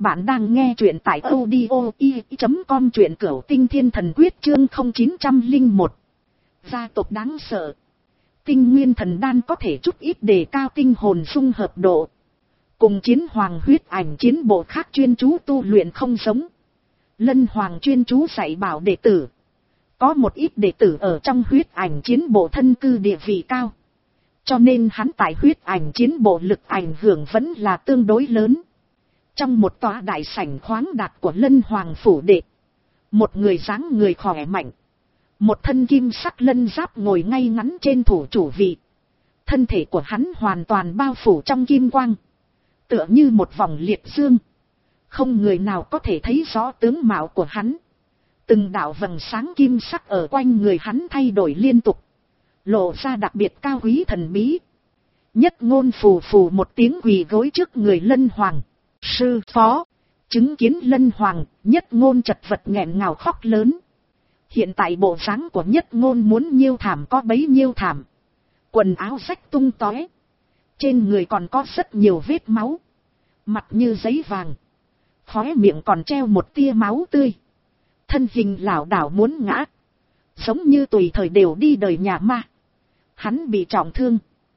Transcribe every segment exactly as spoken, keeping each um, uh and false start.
bạn đang nghe truyện tại audio i chấm com, truyện Cửu Tinh Thiên Thần Quyết chương không chín không một. Gia tộc đáng sợ. Tinh nguyên thần đan có thể chút ít đề cao tinh hồn dung hợp độ. Cùng chiến hoàng huyết ảnh chiến bộ khác chuyên chú tu luyện không giống. Lân hoàng chuyên chú dạy bảo đệ tử. Có một ít đệ tử ở trong huyết ảnh chiến bộ thân cư địa vị cao. Cho nên hắn tại huyết ảnh chiến bộ lực ảnh hưởng vẫn là tương đối lớn. Trong một tòa đại sảnh khoáng đạt của Lân Hoàng phủ đệ, một người dáng người khỏe mạnh, một thân kim sắc lân giáp ngồi ngay ngắn trên thủ chủ vị. Thân thể của hắn hoàn toàn bao phủ trong kim quang, tựa như một vòng liệt dương. Không người nào có thể thấy rõ tướng mạo của hắn. Từng đạo vầng sáng kim sắc ở quanh người hắn thay đổi liên tục, lộ ra đặc biệt cao quý thần bí. Nhất Ngôn phù phù một tiếng quỳ gối trước người Lân Hoàng. Sư phó, chứng kiến Lân Hoàng, Nhất Ngôn chật vật nghẹn ngào khóc lớn. Hiện tại bộ dáng của Nhất Ngôn muốn nhiêu thảm có bấy nhiêu thảm. Quần áo rách tung tóe, trên người còn có rất nhiều vết máu, mặt như giấy vàng, khóe miệng còn treo một tia máu tươi. Thân hình lảo đảo muốn ngã, giống như tùy thời đều đi đời nhà ma. Hắn bị trọng thương,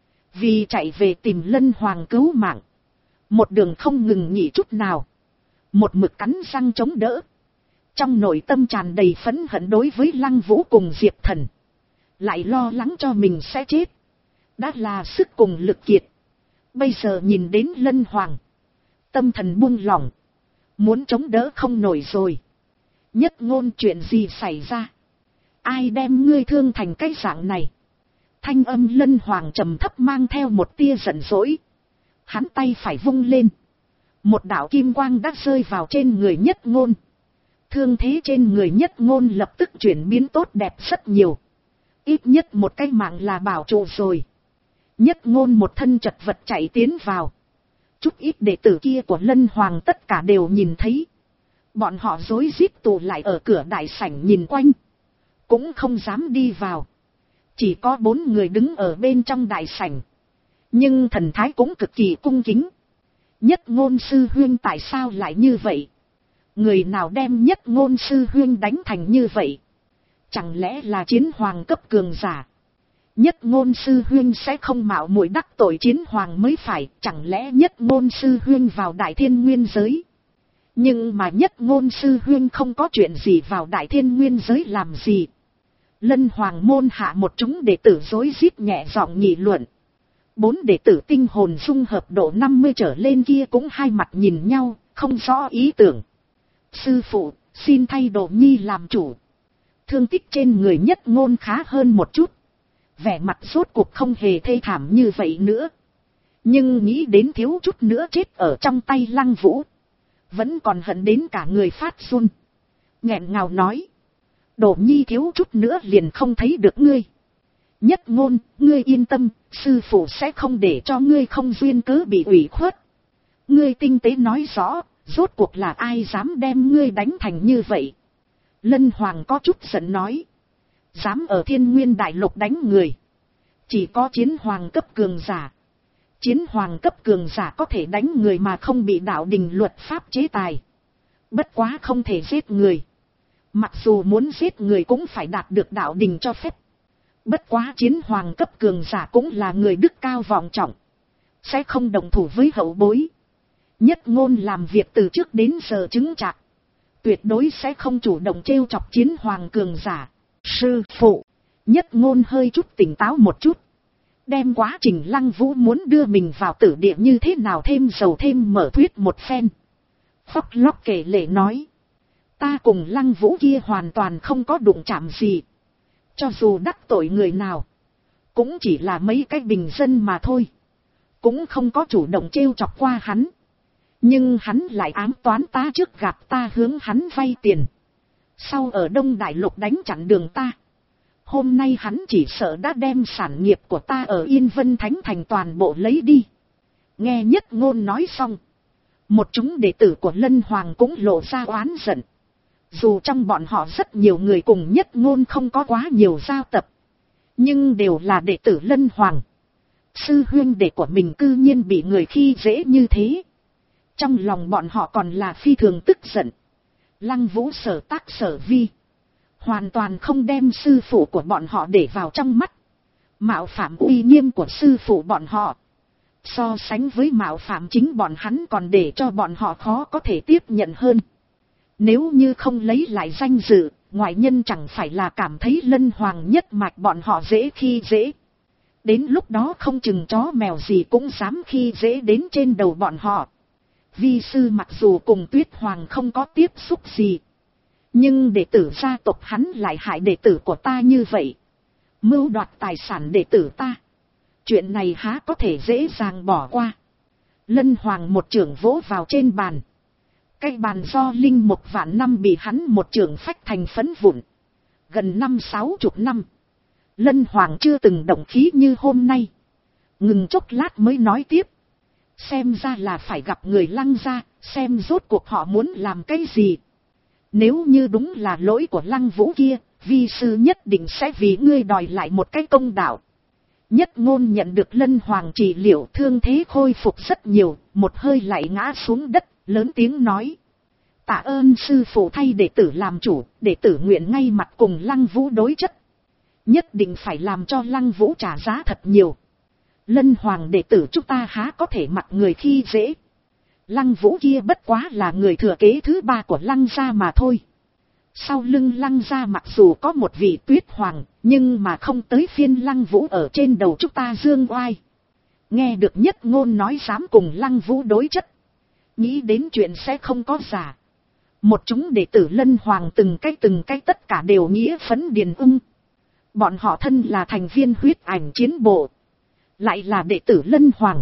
vì chạy về tìm Lân Hoàng cứu mạng, một đường không ngừng nghỉ chút nào, một mực cắn răng chống đỡ. Trong nội tâm tràn đầy phẫn hận đối với Lăng Vũ cùng Diệp Thần, lại lo lắng cho mình sẽ chết. Đã là sức cùng lực kiệt, bây giờ nhìn đến Lân Hoàng, tâm thần buông lỏng, muốn chống đỡ không nổi rồi. Nhất Ngôn, chuyện gì xảy ra? Ai đem ngươi thương thành cái dạng này? Thanh âm Lân Hoàng trầm thấp mang theo một tia giận dỗi. Hắn tay phải vung lên, một đạo kim quang đã rơi vào trên người Nhất Ngôn. Thương thế trên người Nhất Ngôn lập tức chuyển biến tốt đẹp rất nhiều. Ít nhất một cái mạng là bảo trụ rồi. Nhất Ngôn một thân chật vật chạy tiến vào. Chút ít đệ tử kia của Lân Hoàng tất cả đều nhìn thấy. Bọn họ rối rít tụ lại ở cửa đại sảnh nhìn quanh, cũng không dám đi vào. Chỉ có bốn người đứng ở bên trong đại sảnh, nhưng thần thái cũng cực kỳ cung kính. Nhất Ngôn sư huynh tại sao lại như vậy? Người nào đem Nhất Ngôn sư huynh đánh thành như vậy? Chẳng lẽ là chiến hoàng cấp cường giả? Nhất Ngôn sư huynh sẽ không mạo muội đắc tội chiến hoàng mới phải. Chẳng lẽ Nhất Ngôn sư huynh vào Đại Thiên Nguyên giới? Nhưng mà Nhất Ngôn sư huynh không có chuyện gì vào Đại Thiên Nguyên giới làm gì? Lân Hoàng môn hạ một chúng đệ tử rối rít nhẹ giọng nghị luận. Bốn đệ tử tinh hồn dung hợp độ năm mươi trở lên kia cũng hai mặt nhìn nhau, không rõ ý tưởng. Sư phụ, xin thay Đồ Nhi làm chủ. Thương tích trên người Nhất Ngôn khá hơn một chút, vẻ mặt rốt cuộc không hề thê thảm như vậy nữa. Nhưng nghĩ đến thiếu chút nữa chết ở trong tay Lăng Vũ, vẫn còn hận đến cả người phát run. Nghẹn ngào nói, Đồ Nhi thiếu chút nữa liền không thấy được ngươi. Nhất Ngôn, ngươi yên tâm, sư phụ sẽ không để cho ngươi không duyên cớ bị ủy khuất. Ngươi tinh tế nói rõ, rốt cuộc là ai dám đem ngươi đánh thành như vậy? Lân Hoàng có chút giận nói, dám ở Thiên Nguyên Đại Lục đánh người, chỉ có chiến hoàng cấp cường giả. Chiến hoàng cấp cường giả có thể đánh người mà không bị đạo đình luật pháp chế tài. Bất quá không thể giết người. Mặc dù muốn giết người cũng phải đạt được đạo đình cho phép. Bất quá chiến hoàng cấp cường giả cũng là người đức cao vọng trọng, sẽ không đồng thủ với hậu bối. Nhất Ngôn làm việc từ trước đến giờ chứng chạc, tuyệt đối sẽ không chủ động trêu chọc chiến hoàng cường giả. Sư phụ, Nhất Ngôn hơi chút tỉnh táo một chút. Đem quá trình Lăng Vũ muốn đưa mình vào tử địa như thế nào thêm dầu thêm mở thuyết một phen. Khóc lóc kể lể nói, ta cùng Lăng Vũ kia hoàn toàn không có đụng chạm gì. Cho dù đắc tội người nào, cũng chỉ là mấy cái bình dân mà thôi. Cũng không có chủ động trêu chọc qua hắn. Nhưng hắn lại ám toán ta trước gặp ta hướng hắn vay tiền, sau ở Đông Đại Lục đánh chặn đường ta. Hôm nay hắn chỉ sợ đã đem sản nghiệp của ta ở Yên Vân Thánh Thành toàn bộ lấy đi. Nghe Nhất Ngôn nói xong, một chúng đệ tử của Lân Hoàng cũng lộ ra oán giận. Dù trong bọn họ rất nhiều người cùng Nhất Ngôn không có quá nhiều giao tập, nhưng đều là đệ tử Lân Hoàng. Sư huynh đệ của mình cư nhiên bị người khi dễ như thế. Trong lòng bọn họ còn là phi thường tức giận. Lăng Vũ sở tác sở vi, hoàn toàn không đem sư phụ của bọn họ để vào trong mắt. Mạo phạm uy nghiêm của sư phụ bọn họ, so sánh với mạo phạm chính bọn hắn còn để cho bọn họ khó có thể tiếp nhận hơn. Nếu như không lấy lại danh dự, ngoại nhân chẳng phải là cảm thấy Lân Hoàng nhất mạch bọn họ dễ khi dễ. Đến lúc đó không chừng chó mèo gì cũng dám khi dễ đến trên đầu bọn họ. Vi sư mặc dù cùng Tuyết Hoàng không có tiếp xúc gì, nhưng đệ tử gia tộc hắn lại hại đệ tử của ta như vậy, mưu đoạt tài sản đệ tử ta, chuyện này há có thể dễ dàng bỏ qua. Lân Hoàng một chưởng vỗ vào trên bàn. Cái bàn do linh một vạn năm bị hắn một chưởng phách thành phấn vụn. Gần năm sáu chục năm, Lân Hoàng chưa từng động khí như hôm nay. Ngừng chốc lát mới nói tiếp. Xem ra là phải gặp người Lăng gia, xem rốt cuộc họ muốn làm cái gì. Nếu như đúng là lỗi của Lăng Vũ kia, vi sư nhất định sẽ vì ngươi đòi lại một cái công đạo. Nhất Ngôn nhận được Lân Hoàng trị liệu, thương thế khôi phục rất nhiều, một hơi lại ngã xuống đất, lớn tiếng nói. Tạ ơn sư phụ thay đệ tử làm chủ, đệ tử nguyện ngay mặt cùng Lăng Vũ đối chất. Nhất định phải làm cho Lăng Vũ trả giá thật nhiều. Lân Hoàng đệ tử chúng ta há có thể mặc người khi dễ. Lăng Vũ kia bất quá là người thừa kế thứ ba của Lăng gia mà thôi. Sau lưng Lăng gia mặc dù có một vị Tuyết Hoàng, nhưng mà không tới phiên Lăng Vũ ở trên đầu chúng ta dương oai. Nghe được Nhất Ngôn nói dám cùng Lăng Vũ đối chất, nghĩ đến chuyện sẽ không có giả. Một chúng đệ tử Lân Hoàng từng cái từng cái tất cả đều nghĩa phấn điền ung. Bọn họ thân là thành viên huyết ảnh chiến bộ, lại là đệ tử Lân Hoàng.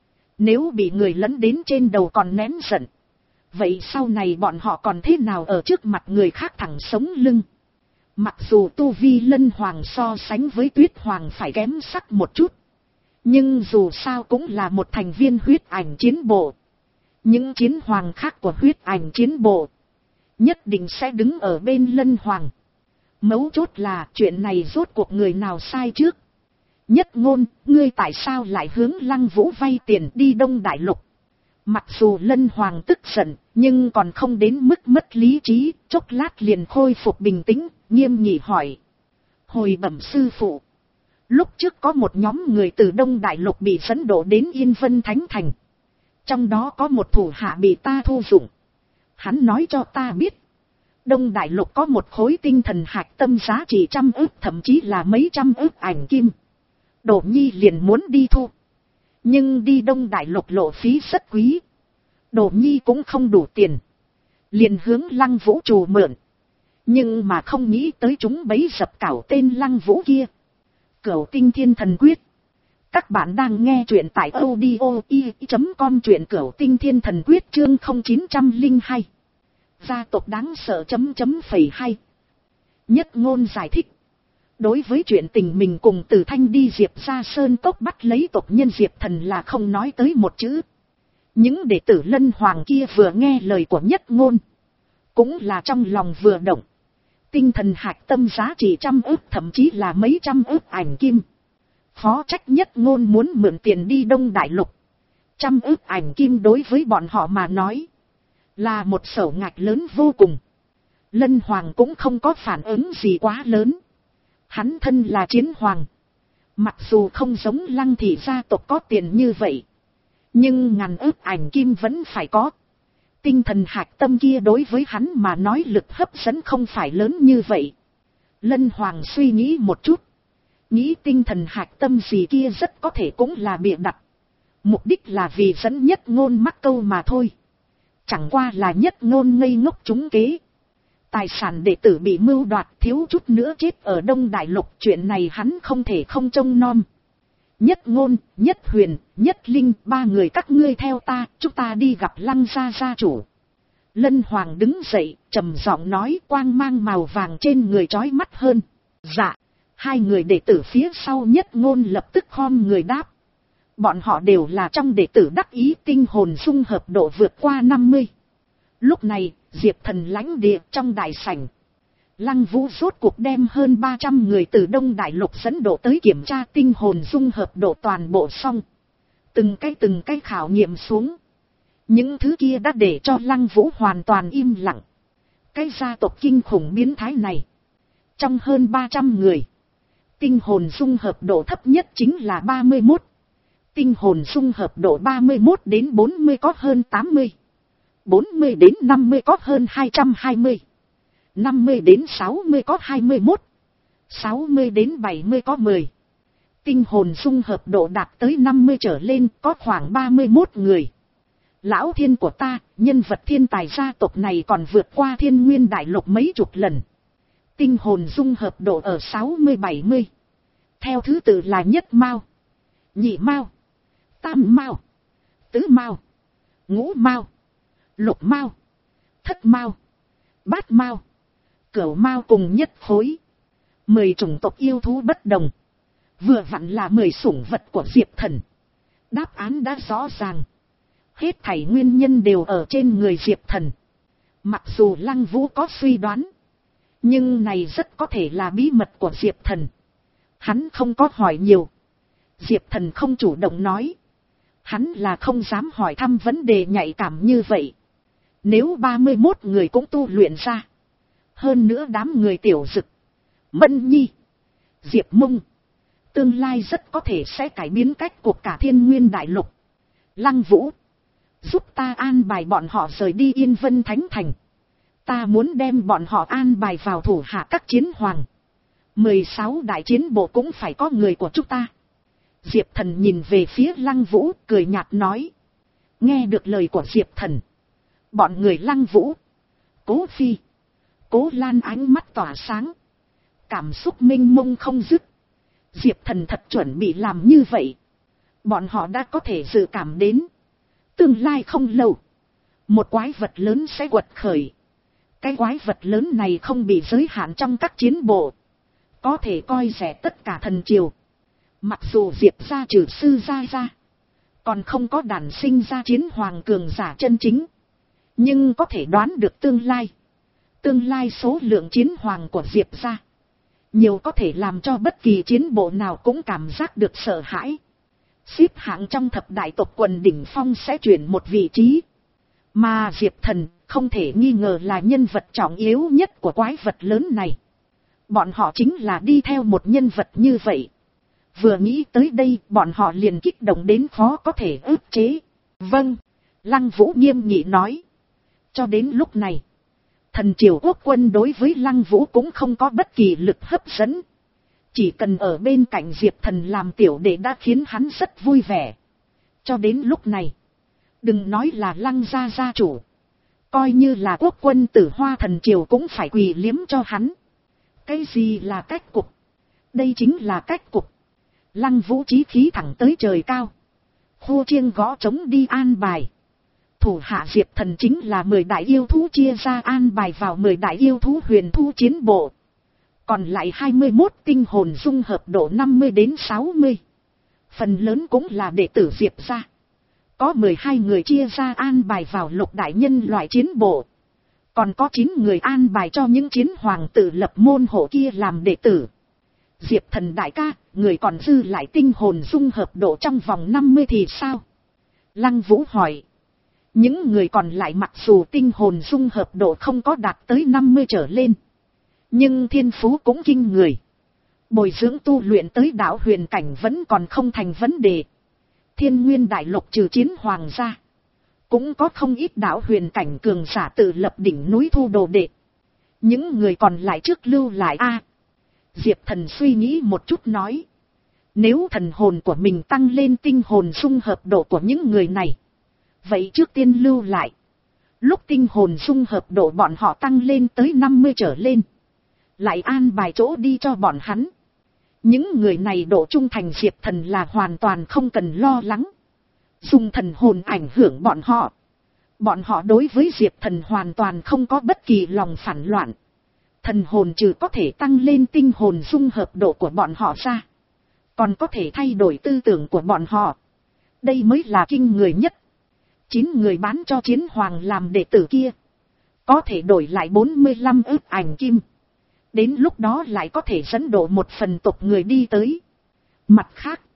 Nếu bị người lấn đến trên đầu còn nén giận, vậy sau này bọn họ còn thế nào ở trước mặt người khác thẳng sống lưng. Mặc dù tu vi Lân Hoàng so sánh với Tuyết Hoàng phải kém sắc một chút, nhưng dù sao cũng là một thành viên huyết ảnh chiến bộ. Những chiến hoàng khác của huyết ảnh chiến bộ nhất định sẽ đứng ở bên Lân Hoàng. Mấu chốt là chuyện này rốt cuộc người nào sai trước. Nhất Ngôn, ngươi tại sao lại hướng Lăng Vũ vay tiền đi Đông Đại Lục? Mặc dù Lân Hoàng tức giận, nhưng còn không đến mức mất lý trí, chốc lát liền khôi phục bình tĩnh, nghiêm nghị hỏi. Hồi bẩm sư phụ, lúc trước có một nhóm người từ Đông Đại Lục bị dẫn độ đến Yên Vân Thánh Thành. Trong đó có một thủ hạ bị ta thu dụng. Hắn nói cho ta biết, Đông Đại Lục có một khối tinh thần hạch tâm giá trị trăm ức, thậm chí là mấy trăm ức ảnh kim. Đỗ Nhi liền muốn đi thu, nhưng đi Đông Đại Lục lộ phí rất quý, Đỗ Nhi cũng không đủ tiền, liền hướng Lăng Vũ trù mượn. Nhưng mà không nghĩ tới chúng bấy dập cảo tên Lăng Vũ kia. Cửu Tinh Thiên Thần Quyết. Các bạn đang nghe truyện tại audio i chấm com, truyện Cửu Tinh Thiên Thần Quyết chương không chín không hai. Gia tộc đáng sợ chấm chấm phẩy hay. Nhất Ngôn giải thích. Đối với chuyện tình mình cùng Từ Thanh đi Diệp ra sơn cốc bắt lấy tộc nhân Diệp Thần là không nói tới một chữ. Những đệ tử Lân Hoàng kia vừa nghe lời của Nhất Ngôn, cũng là trong lòng vừa động. Tinh thần hạch tâm giá trị trăm ức, thậm chí là mấy trăm ức ảnh kim. Phó trách Nhất Ngôn muốn mượn tiền đi Đông Đại Lục. Trăm ức ảnh kim đối với bọn họ mà nói là một sổ ngạch lớn vô cùng. Lân Hoàng cũng không có phản ứng gì quá lớn. Hắn thân là chiến hoàng, mặc dù không giống Lăng thị gia tộc có tiền như vậy, nhưng ngàn ức ảnh kim vẫn phải có. Tinh thần hạch tâm kia đối với hắn mà nói lực hấp dẫn không phải lớn như vậy. Lân Hoàng suy nghĩ một chút, nghĩ tinh thần hạch tâm gì kia rất có thể cũng là bịa đặt. Mục đích là vì dẫn Nhất Ngôn mắc câu mà thôi. Chẳng qua là Nhất Ngôn ngây ngốc trúng kế. Tài sản đệ tử bị mưu đoạt, thiếu chút nữa chết ở Đông Đại Lục, chuyện này hắn không thể không trông nom. Nhất Ngôn, Nhất Huyền, Nhất Linh, ba người các ngươi theo ta, chúng ta đi gặp Lăng gia gia chủ. Lân Hoàng đứng dậy, trầm giọng nói, quang mang màu vàng trên người chói mắt hơn. Dạ. Hai người đệ tử phía sau Nhất Ngôn lập tức khom người đáp. Bọn họ đều là trong đệ tử đắc ý, tinh hồn dung hợp độ vượt qua năm mươi. Lúc này, Diệp Thần lãnh địa trong đại sảnh. Lăng Vũ rốt cuộc đem hơn ba trăm người từ Đông Đại Lục dẫn độ tới kiểm tra tinh hồn dung hợp độ toàn bộ xong. Từng cái từng cái khảo nghiệm xuống. Những thứ kia đã để cho Lăng Vũ hoàn toàn im lặng. Cái gia tộc kinh khủng biến thái này. Trong hơn ba trăm người. Tinh hồn dung hợp độ thấp nhất chính là ba mươi mốt. Tinh hồn dung hợp độ ba mươi mốt đến bốn mươi có hơn tám mươi. bốn mươi đến năm mươi có hơn hai trăm hai mươi. năm mươi đến sáu mươi có hai mươi mốt. sáu mươi đến bảy mươi có mười. Tinh hồn dung hợp độ đạt tới năm mươi trở lên có khoảng ba mươi mốt người. Lão thiên của ta, nhân vật thiên tài gia tộc này còn vượt qua Thiên Nguyên đại lục mấy chục lần. Tinh hồn dung hợp độ ở sáu mươi bảy mươi. Theo thứ tự là nhất mao, nhị mao, tam mao, tứ mao, ngũ mao, lục mao, thất mao, bát mao, cửu mao cùng nhất khối. Mười chủng tộc yêu thú bất đồng. Vừa vặn là mười sủng vật của Diệp Thần. Đáp án đã rõ ràng. Hết thảy nguyên nhân đều ở trên người Diệp Thần. Mặc dù Lăng Vũ có suy đoán, nhưng này rất có thể là bí mật của Diệp Thần. Hắn không có hỏi nhiều. Diệp Thần không chủ động nói. Hắn là không dám hỏi thăm vấn đề nhạy cảm như vậy. Nếu ba mươi mốt người cũng tu luyện ra. Hơn nữa đám người Tiểu Dực, Mẫn Nhi, Diệp Mông, tương lai rất có thể sẽ cải biến cách cuộc cả Thiên Nguyên đại lục. Lăng Vũ, giúp ta an bài bọn họ rời đi Yên Vân Thánh Thành. Ta muốn đem bọn họ an bài vào thủ hạ các chiến hoàng. mười sáu đại chiến bộ cũng phải có người của chúng ta. Diệp Thần nhìn về phía Lăng Vũ cười nhạt nói. Nghe được lời của Diệp Thần, bọn người Lăng Vũ, Cố Phi, Cố Lan ánh mắt tỏa sáng. Cảm xúc mênh mông không dứt. Diệp Thần thật chuẩn bị làm như vậy. Bọn họ đã có thể dự cảm đến. Tương lai không lâu, một quái vật lớn sẽ quật khởi. Cái quái vật lớn này không bị giới hạn trong các chiến bộ. Có thể coi rẻ tất cả thần triều. Mặc dù Diệp gia trừ sư gia ra, còn không có đản sinh ra chiến hoàng cường giả chân chính. Nhưng có thể đoán được tương lai. Tương lai số lượng chiến hoàng của Diệp gia nhiều có thể làm cho bất kỳ chiến bộ nào cũng cảm giác được sợ hãi. Xếp hạng trong thập đại tộc quần đỉnh phong sẽ chuyển một vị trí. Mà Diệp Thần không thể nghi ngờ là nhân vật trọng yếu nhất của quái vật lớn này. Bọn họ chính là đi theo một nhân vật như vậy. Vừa nghĩ tới đây bọn họ liền kích động đến khó có thể ức chế. Vâng, Lăng Vũ nghiêm nghị nói. Cho đến lúc này, thần triều quốc quân đối với Lăng Vũ cũng không có bất kỳ lực hấp dẫn. Chỉ cần ở bên cạnh Diệp Thần làm tiểu đệ đã khiến hắn rất vui vẻ. Cho đến lúc này, đừng nói là Lăng gia gia chủ, coi như là quốc quân Tử Hoa thần triều cũng phải quỳ liếm cho hắn. Cái gì là cách cục? Đây chính là cách cục. Lăng Vũ chí khí thẳng tới trời cao. Khua chiêng gõ trống đi an bài. Thủ hạ Diệp Thần chính là mười đại yêu thú chia ra an bài vào mười đại yêu thú huyền thu chiến bộ. Còn lại hai mươi mốt tinh hồn dung hợp độ năm mươi đến sáu mươi. Phần lớn cũng là đệ tử Diệp gia. Có mười hai người chia ra an bài vào lục đại nhân loại chiến bộ. Còn có chín người an bài cho những chiến hoàng tự lập môn hộ kia làm đệ tử. Diệp Thần đại ca, người còn dư lại tinh hồn dung hợp độ trong vòng năm mươi thì sao? Lăng Vũ hỏi. Những người còn lại mặc dù tinh hồn dung hợp độ không có đạt tới năm mươi trở lên, nhưng thiên phú cũng kinh người. Bồi dưỡng tu luyện tới đạo huyền cảnh vẫn còn không thành vấn đề. Thiên Nguyên đại lục trừ chiến hoàng ra, cũng có không ít đạo huyền cảnh cường giả tự lập đỉnh núi thu đồ đệ. Những người còn lại trước lưu lại a. Diệp Thần suy nghĩ một chút nói. Nếu thần hồn của mình tăng lên tinh hồn dung hợp độ của những người này, vậy trước tiên lưu lại. Lúc tinh hồn dung hợp độ bọn họ tăng lên tới năm mươi trở lên, lại an bài chỗ đi cho bọn hắn. Những người này độ trung thành Diệp Thần là hoàn toàn không cần lo lắng. Dùng thần hồn ảnh hưởng bọn họ. Bọn họ đối với Diệp Thần hoàn toàn không có bất kỳ lòng phản loạn. Thần hồn trừ có thể tăng lên tinh hồn dung hợp độ của bọn họ ra, còn có thể thay đổi tư tưởng của bọn họ. Đây mới là kinh người nhất. Chín người bán cho chiến hoàng làm đệ tử kia, có thể đổi lại bốn mươi lăm ức ảnh kim. Đến lúc đó lại có thể dẫn độ một phần tộc người đi tới. Mặt khác,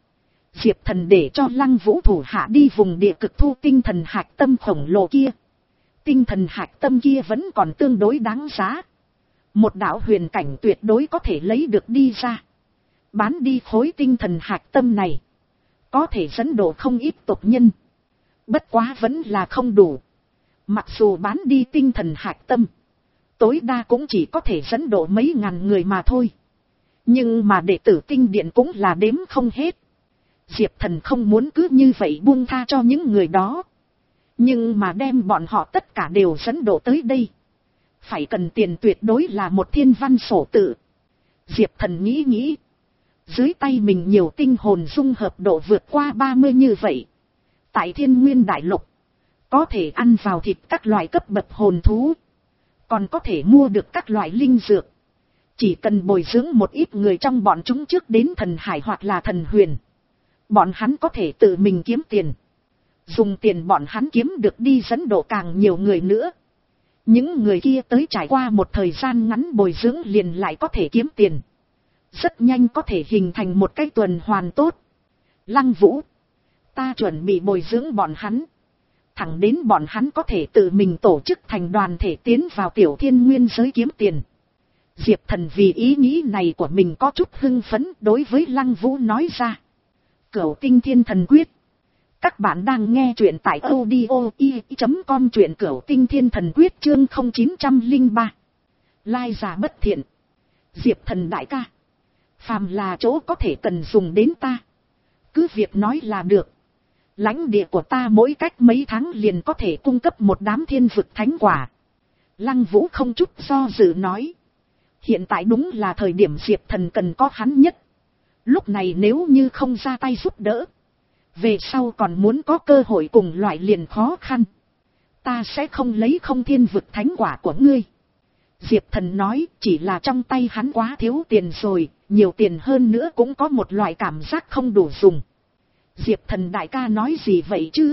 Diệp Thần để cho Lăng Vũ thủ hạ đi vùng địa cực thu tinh thần hạch tâm khổng lồ kia. Tinh thần hạch tâm kia vẫn còn tương đối đáng giá. Một đạo huyền cảnh tuyệt đối có thể lấy được đi ra. Bán đi khối tinh thần hạch tâm này. Có thể dẫn độ không ít tộc nhân. Bất quá vẫn là không đủ. Mặc dù bán đi tinh thần hạch tâm. Tối đa cũng chỉ có thể dẫn độ mấy ngàn người mà thôi. Nhưng mà đệ tử tinh điện cũng là đếm không hết. Diệp Thần không muốn cứ như vậy buông tha cho những người đó. Nhưng mà đem bọn họ tất cả đều dẫn độ tới đây. Phải cần tiền tuyệt đối là một thiên văn sổ tự. Diệp Thần nghĩ nghĩ. Dưới tay mình nhiều tinh hồn dung hợp độ vượt qua ba mươi như vậy. Tại Thiên Nguyên Đại Lục. Có thể ăn vào thịt các loại cấp bậc hồn thú. Còn có thể mua được các loại linh dược. Chỉ cần bồi dưỡng một ít người trong bọn chúng trước đến thần hải hoặc là thần huyền. Bọn hắn có thể tự mình kiếm tiền. Dùng tiền bọn hắn kiếm được đi dẫn độ càng nhiều người nữa. Những người kia tới trải qua một thời gian ngắn bồi dưỡng liền lại có thể kiếm tiền. Rất nhanh có thể hình thành một cái tuần hoàn tốt. Lăng Vũ. Ta chuẩn bị bồi dưỡng bọn hắn. Thẳng đến bọn hắn có thể tự mình tổ chức thành đoàn thể tiến vào tiểu thiên nguyên giới kiếm tiền. Diệp Thần vì ý nghĩ này của mình có chút hưng phấn đối với Lăng Vũ nói ra. Cửu Tinh Thiên Thần Quyết. Các bạn đang nghe truyện tại audio i chấm com truyện Cửu Tinh Thiên Thần Quyết chương không chín không ba. Lai giả bất thiện. Diệp Thần đại ca. Phàm là chỗ có thể cần dùng đến ta. Cứ việc nói là được. Lãnh địa của ta mỗi cách mấy tháng liền có thể cung cấp một đám thiên vực thánh quả. Lăng Vũ không chút do dự nói. Hiện tại đúng là thời điểm Diệp Thần cần có hắn nhất. Lúc này nếu như không ra tay giúp đỡ. Về sau còn muốn có cơ hội cùng loại liền khó khăn. Ta sẽ không lấy không thiên vực thánh quả của ngươi. Diệp Thần nói chỉ là trong tay hắn quá thiếu tiền rồi. Nhiều tiền hơn nữa cũng có một loại cảm giác không đủ dùng. Diệp Thần đại ca nói gì vậy chứ?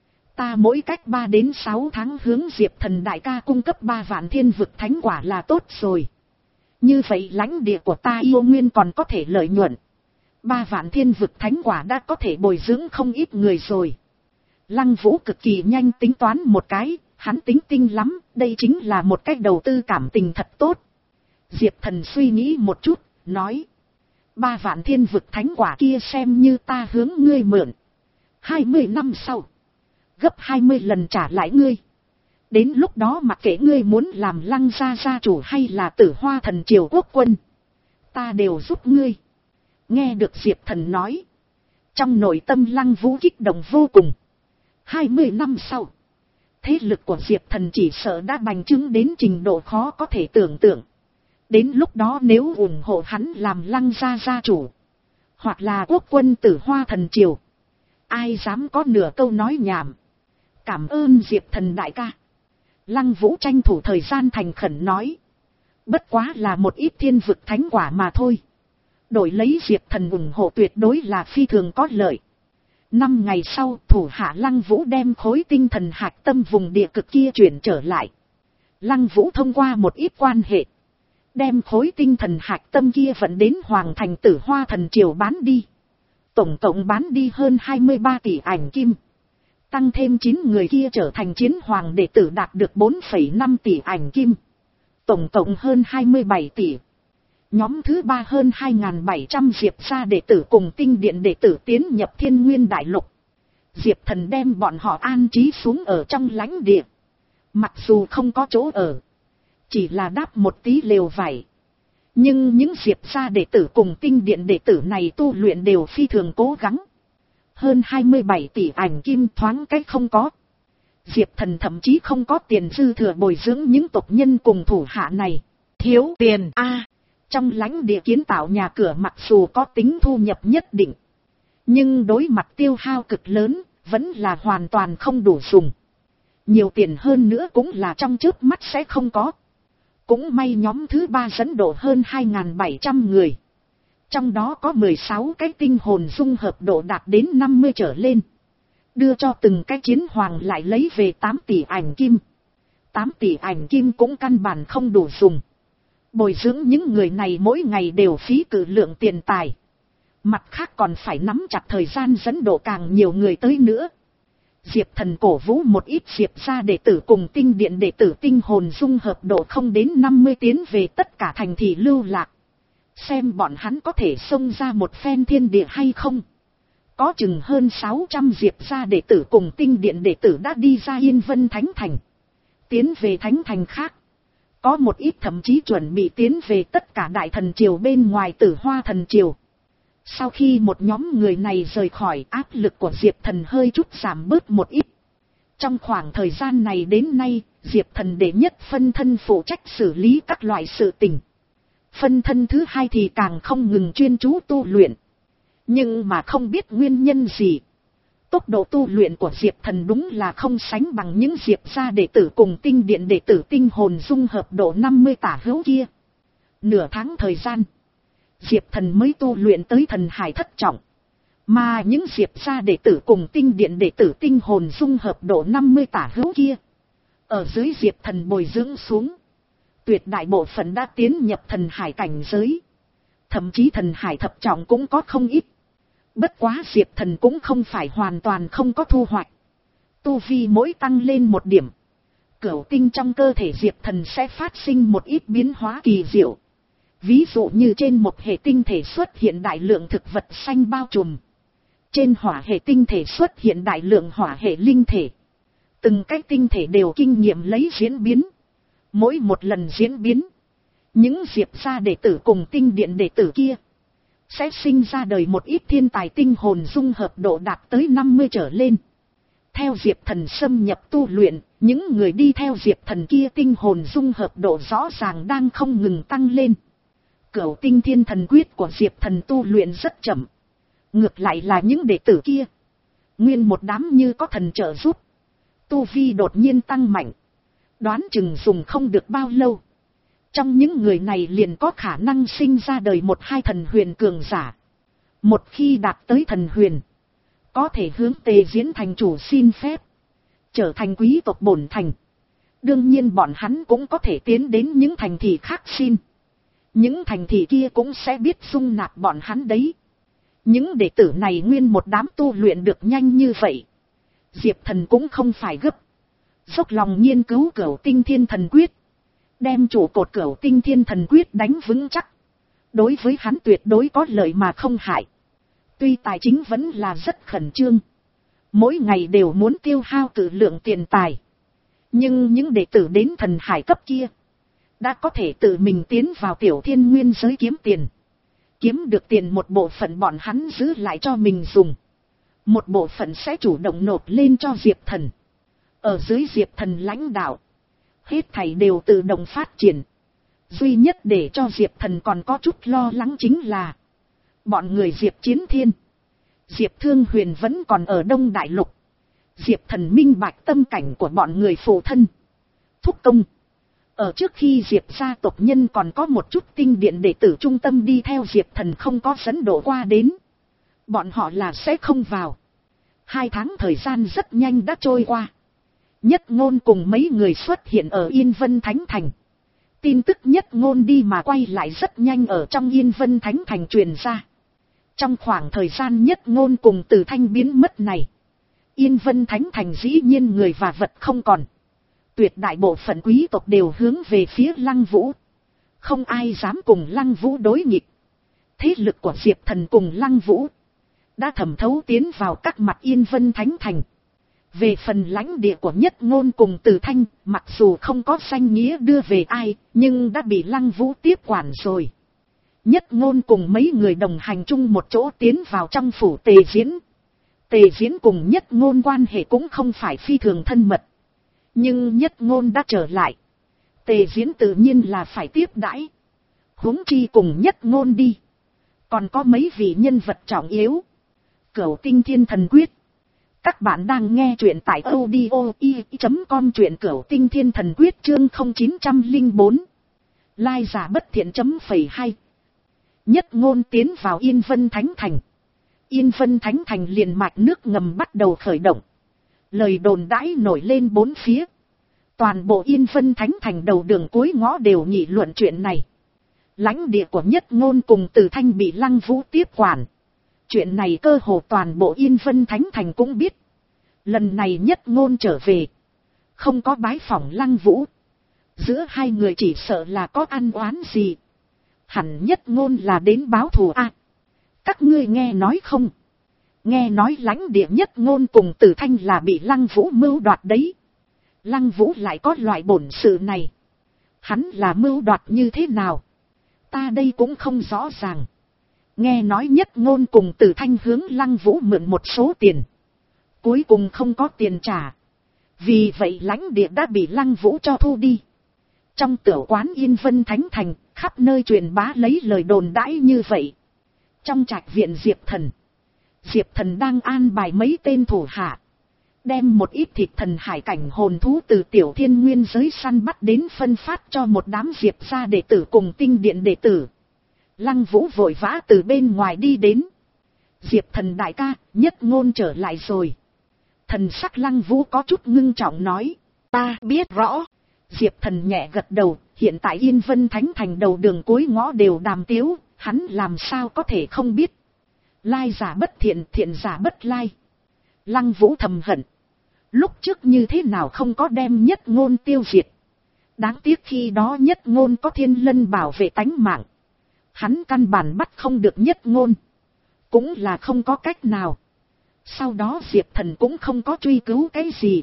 Ta mỗi cách ba đến sáu tháng hướng Diệp Thần đại ca cung cấp ba vạn thiên vực thánh quả là tốt rồi. Như vậy lãnh địa của ta yêu nguyên còn có thể lợi nhuận. Ba vạn thiên vực thánh quả đã có thể bồi dưỡng không ít người rồi. Lăng Vũ cực kỳ nhanh tính toán một cái, hắn tính tinh lắm, đây chính là một cách đầu tư cảm tình thật tốt. Diệp Thần suy nghĩ một chút, nói. Ba vạn thiên vực thánh quả kia xem như ta hướng ngươi mượn. Hai mươi năm sau. Gấp hai mươi lần trả lại ngươi. Đến lúc đó mặc kệ ngươi muốn làm Lăng gia gia chủ hay là Tử Hoa Thần Triều quốc quân. Ta đều giúp ngươi. Nghe được Diệp Thần nói. Trong nội tâm Lăng Vũ kích động vô cùng. Hai mươi năm sau. Thế lực của Diệp Thần chỉ sợ đã bành trướng đến trình độ khó có thể tưởng tượng. Đến lúc đó nếu ủng hộ hắn làm Lăng gia gia chủ. Hoặc là quốc quân Tử Hoa Thần Triều. Ai dám có nửa câu nói nhảm. Cảm ơn Diệp Thần đại ca. Lăng Vũ tranh thủ thời gian thành khẩn nói. Bất quá là một ít thiên vực thánh quả mà thôi. Đổi lấy Diệp Thần ủng hộ tuyệt đối là phi thường có lợi. Năm ngày sau, thủ hạ Lăng Vũ đem khối tinh thần hạch tâm vùng địa cực kia chuyển trở lại. Lăng Vũ thông qua một ít quan hệ. Đem khối tinh thần hạch tâm kia vận đến Hoàng thành Tử Hoa Thần Triều bán đi. Tổng cộng bán đi hơn hai mươi ba tỷ ảnh kim. Tăng thêm chín người kia trở thành chiến hoàng đệ tử đạt được bốn phẩy năm tỷ ảnh kim. Tổng cộng hơn hai mươi bảy tỷ. Nhóm thứ ba hơn hai nghìn bảy trăm Diệp gia đệ tử cùng tinh điện đệ tử tiến nhập Thiên Nguyên Đại Lục. Diệp Thần đem bọn họ an trí xuống ở trong lãnh địa. Mặc dù không có chỗ ở. Chỉ là đáp một tí lều vải. Nhưng những Diệp gia đệ tử cùng tinh điện đệ tử này tu luyện đều phi thường cố gắng. Hơn hai mươi bảy tỷ ảnh kim thoáng cách không có. Diệp Thần thậm chí không có tiền dư thừa bồi dưỡng những tộc nhân cùng thủ hạ này. Thiếu tiền a à, trong lãnh địa kiến tạo nhà cửa mặc dù có tính thu nhập nhất định. Nhưng đối mặt tiêu hao cực lớn, vẫn là hoàn toàn không đủ dùng. Nhiều tiền hơn nữa cũng là trong chớp mắt sẽ không có. Cũng may nhóm thứ ba dẫn độ hơn hai nghìn bảy trăm người. Trong đó có mười sáu cái tinh hồn dung hợp độ đạt đến năm mươi trở lên. Đưa cho từng cái chiến hoàng lại lấy về tám tỷ ảnh kim. tám tỷ ảnh kim cũng căn bản không đủ dùng. Bồi dưỡng những người này mỗi ngày đều phí cử lượng tiền tài. Mặt khác còn phải nắm chặt thời gian dẫn độ càng nhiều người tới nữa. Diệp Thần cổ vũ một ít Diệp gia đệ tử cùng tinh điện đệ tử tinh hồn dung hợp độ không đến năm mươi tiến về tất cả thành thị lưu lạc. Xem bọn hắn có thể xông ra một phen thiên địa hay không. Có chừng hơn sáu trăm Diệp gia đệ tử cùng tinh điện đệ tử đã đi ra Yên Vân Thánh Thành. Tiến về Thánh Thành khác. Có một ít thậm chí chuẩn bị tiến về tất cả Đại Thần Triều bên ngoài Tử Hoa Thần Triều. Sau khi một nhóm người này rời khỏi, áp lực của Diệp Thần hơi chút giảm bớt một ít. Trong khoảng thời gian này đến nay, Diệp Thần đệ nhất phân thân phụ trách xử lý các loại sự tình. Phân thân thứ hai thì càng không ngừng chuyên chú tu luyện. Nhưng mà không biết nguyên nhân gì. Tốc độ tu luyện của Diệp Thần đúng là không sánh bằng những Diệp gia đệ tử cùng tinh điện đệ tử tinh hồn dung hợp độ năm mươi tả hữu kia. Nửa tháng thời gian, Diệp Thần mới tu luyện tới thần hải thất trọng. Mà những Diệp gia đệ tử cùng tinh điện đệ tử tinh hồn dung hợp độ năm mươi tả hữu kia, ở dưới Diệp Thần bồi dưỡng xuống, tuyệt đại bộ phận đã tiến nhập thần hải cảnh giới. Thậm chí thần hải thập trọng cũng có không ít. Bất quá Diệp Thần cũng không phải hoàn toàn không có thu hoạch. Tu vi mỗi tăng lên một điểm, cửu tinh trong cơ thể Diệp Thần sẽ phát sinh một ít biến hóa kỳ diệu. Ví dụ như trên một hệ tinh thể xuất hiện đại lượng thực vật xanh bao trùm. Trên hỏa hệ tinh thể xuất hiện đại lượng hỏa hệ linh thể. Từng cái tinh thể đều kinh nghiệm lấy diễn biến. Mỗi một lần diễn biến, những Diệp gia đệ tử cùng tinh điện đệ tử kia sẽ sinh ra đời một ít thiên tài tinh hồn dung hợp độ đạt tới năm mươi trở lên. Theo Diệp Thần xâm nhập tu luyện, những người đi theo Diệp Thần kia tinh hồn dung hợp độ rõ ràng đang không ngừng tăng lên. Cửu tinh thiên thần quyết của Diệp Thần tu luyện rất chậm. Ngược lại là những đệ tử kia, nguyên một đám như có thần trợ giúp, tu vi đột nhiên tăng mạnh. Đoán chừng dùng không được bao lâu, trong những người này liền có khả năng sinh ra đời một hai thần huyền cường giả. Một khi đạt tới thần huyền, có thể hướng Tề Diễn thành chủ xin phép, trở thành quý tộc bổn thành. Đương nhiên bọn hắn cũng có thể tiến đến những thành thị khác xin. Những thành thị kia cũng sẽ biết dung nạp bọn hắn đấy. Những đệ tử này nguyên một đám tu luyện được nhanh như vậy, Diệp Thần cũng không phải gấp. Dốc lòng nghiên cứu cửu tinh thiên thần quyết, đem trụ cột cửu tinh thiên thần quyết đánh vững chắc. Đối với hắn tuyệt đối có lợi mà không hại. Tuy tài chính vẫn là rất khẩn trương, mỗi ngày đều muốn tiêu hao cự lượng tiền tài. Nhưng những đệ tử đến thần hải cấp kia, đã có thể tự mình tiến vào tiểu thiên nguyên giới kiếm tiền. Kiếm được tiền một bộ phận bọn hắn giữ lại cho mình dùng. Một bộ phận sẽ chủ động nộp lên cho Diệp Thần. Ở dưới Diệp Thần lãnh đạo, hết thảy đều tự động phát triển. Duy nhất để cho Diệp Thần còn có chút lo lắng chính là bọn người Diệp Chiến Thiên, Diệp Thương Huyền vẫn còn ở Đông Đại Lục. Diệp Thần minh bạch tâm cảnh của bọn người phụ thân, thúc công. Ở trước khi Diệp gia tộc nhân còn có một chút tinh điện đệ tử trung tâm đi theo Diệp Thần không có dẫn độ qua đến, bọn họ là sẽ không vào. Hai tháng thời gian rất nhanh đã trôi qua. Nhất Ngôn cùng mấy người xuất hiện ở Yên Vân Thánh Thành. Tin tức Nhất Ngôn đi mà quay lại rất nhanh ở trong Yên Vân Thánh Thành truyền ra. Trong khoảng thời gian Nhất Ngôn cùng Từ Thanh biến mất này, Yên Vân Thánh Thành dĩ nhiên người và vật không còn. Tuyệt đại bộ phận quý tộc đều hướng về phía Lăng Vũ. Không ai dám cùng Lăng Vũ đối nghịch. Thế lực của Diệp Thần cùng Lăng Vũ đã thẩm thấu tiến vào các mặt Yên Vân Thánh Thành. Về phần lãnh địa của Nhất Ngôn cùng Từ Thanh, mặc dù không có danh nghĩa đưa về ai, nhưng đã bị Lăng Vũ tiếp quản rồi. Nhất Ngôn cùng mấy người đồng hành chung một chỗ tiến vào trong phủ Tề Diễn. Tề Diễn cùng Nhất Ngôn quan hệ cũng không phải phi thường thân mật. Nhưng Nhất Ngôn đã trở lại, Tề Diễn tự nhiên là phải tiếp đãi. Huống chi cùng Nhất Ngôn đi, còn có mấy vị nhân vật trọng yếu. Cửu tinh thiên thần quyết. Các bạn đang nghe truyện tại audio i chấm com, truyện Cửu tinh thiên thần quyết chương không chín không bốn. Lai giả bất thiện chấm phẩy hai. Nhất Ngôn tiến vào Yên Vân Thánh Thành. Yên Vân Thánh Thành liền mạch nước ngầm bắt đầu khởi động. Lời đồn đãi nổi lên bốn phía. Toàn bộ Yên Vân Thánh Thành đầu đường cuối ngõ đều nghị luận chuyện này. Lãnh địa của Nhất Ngôn cùng Từ Thanh bị Lăng Vũ tiếp quản. Chuyện này cơ hồ toàn bộ Yên Vân Thánh Thành cũng biết. Lần này Nhất Ngôn trở về, không có bái phỏng Lăng Vũ. Giữa hai người chỉ sợ là có ăn oán gì. Hẳn Nhất Ngôn là đến báo thù à. Các ngươi nghe nói không? Nghe nói lãnh địa Nhất Ngôn cùng Tử Thanh là bị Lăng Vũ mưu đoạt đấy. Lăng Vũ lại có loại bổn sự này. Hắn là mưu đoạt như thế nào? Ta đây cũng không rõ ràng. Nghe nói Nhất Ngôn cùng Tử Thanh hướng Lăng Vũ mượn một số tiền. Cuối cùng không có tiền trả. Vì vậy lãnh địa đã bị Lăng Vũ cho thu đi. Trong tiểu quán Yên Vân Thánh Thành, khắp nơi truyền bá lấy lời đồn đãi như vậy. Trong trạch viện Diệp Thần, Diệp Thần đang an bài mấy tên thủ hạ, đem một ít thịt thần hải cảnh hồn thú từ tiểu thiên nguyên giới săn bắt đến phân phát cho một đám Diệp gia đệ tử cùng tinh điện đệ tử. Lăng Vũ vội vã từ bên ngoài đi đến. Diệp Thần đại ca, Nhất Ngôn trở lại rồi. Thần sắc Lăng Vũ có chút ngưng trọng nói. Ta biết rõ. Diệp Thần nhẹ gật đầu, hiện tại Yên Vân Thánh Thành đầu đường cuối ngõ đều đàm tiếu, hắn làm sao có thể không biết. Lai giả bất thiện, thiện giả bất lai. Lăng Vũ thầm hận. Lúc trước như thế nào không có đem Nhất Ngôn tiêu diệt. Đáng tiếc khi đó Nhất Ngôn có Thiên Lân bảo vệ tánh mạng. Hắn căn bản bắt không được Nhất Ngôn. Cũng là không có cách nào. Sau đó Diệp Thần cũng không có truy cứu cái gì.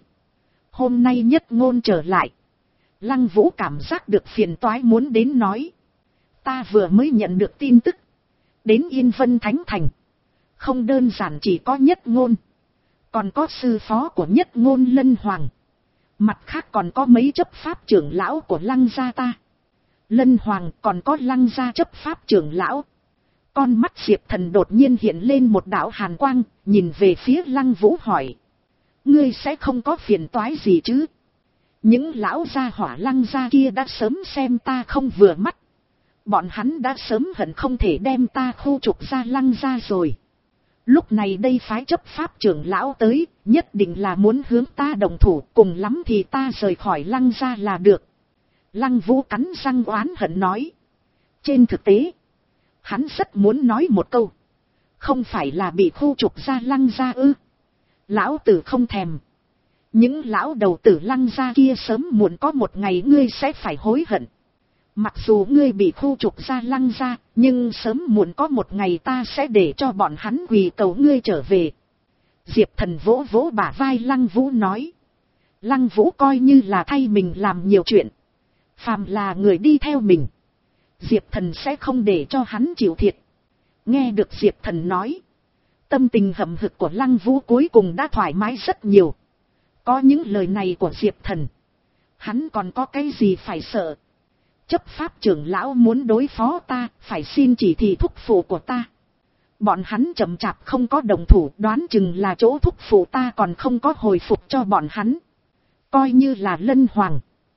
Hôm nay Nhất Ngôn trở lại. Lăng Vũ cảm giác được phiền toái muốn đến nói. Ta vừa mới nhận được tin tức. Đến Yên Vân Thánh Thành. Không đơn giản chỉ có Nhất Ngôn. Còn có sư phó của Nhất Ngôn Lân Hoàng. Mặt khác còn có mấy chấp pháp trưởng lão của Lăng gia ta. Lân Hoàng còn có Lăng gia chấp pháp trưởng lão. Con mắt Diệp Thần đột nhiên hiện lên một đạo hàn quang, nhìn về phía Lăng Vũ hỏi. Ngươi sẽ không có phiền toái gì chứ? Những lão gia hỏa Lăng gia kia đã sớm xem ta không vừa mắt. Bọn hắn đã sớm hận không thể đem ta khu trục ra Lăng gia rồi. Lúc này đây phái chấp pháp trưởng lão tới, nhất định là muốn hướng ta đồng thủ, cùng lắm thì ta rời khỏi Lăng gia là được. Lăng Vũ cắn răng oán hận nói. Trên thực tế, hắn rất muốn nói một câu. Không phải là bị khu trục ra Lăng gia ư? Lão tử không thèm. Những lão đầu tử Lăng gia kia sớm muộn có một ngày ngươi sẽ phải hối hận. Mặc dù ngươi bị khu trục ra Lăng gia, nhưng sớm muộn có một ngày ta sẽ để cho bọn hắn quỳ cầu ngươi trở về. Diệp Thần vỗ vỗ bả vai Lăng Vũ nói. Lăng Vũ coi như là thay mình làm nhiều chuyện. Phàm là người đi theo mình, Diệp Thần sẽ không để cho hắn chịu thiệt. Nghe được Diệp Thần nói, tâm tình hậm hực của Lăng Vũ cuối cùng đã thoải mái rất nhiều. Có những lời này của Diệp Thần, hắn còn có cái gì phải sợ. Chấp pháp trưởng lão muốn đối phó ta, phải xin chỉ thị thúc phụ của ta. Bọn hắn chậm chạp không có đồng thủ, đoán chừng là chỗ thúc phụ ta còn không có hồi phục cho bọn hắn. Coi như là Lân Hoàng,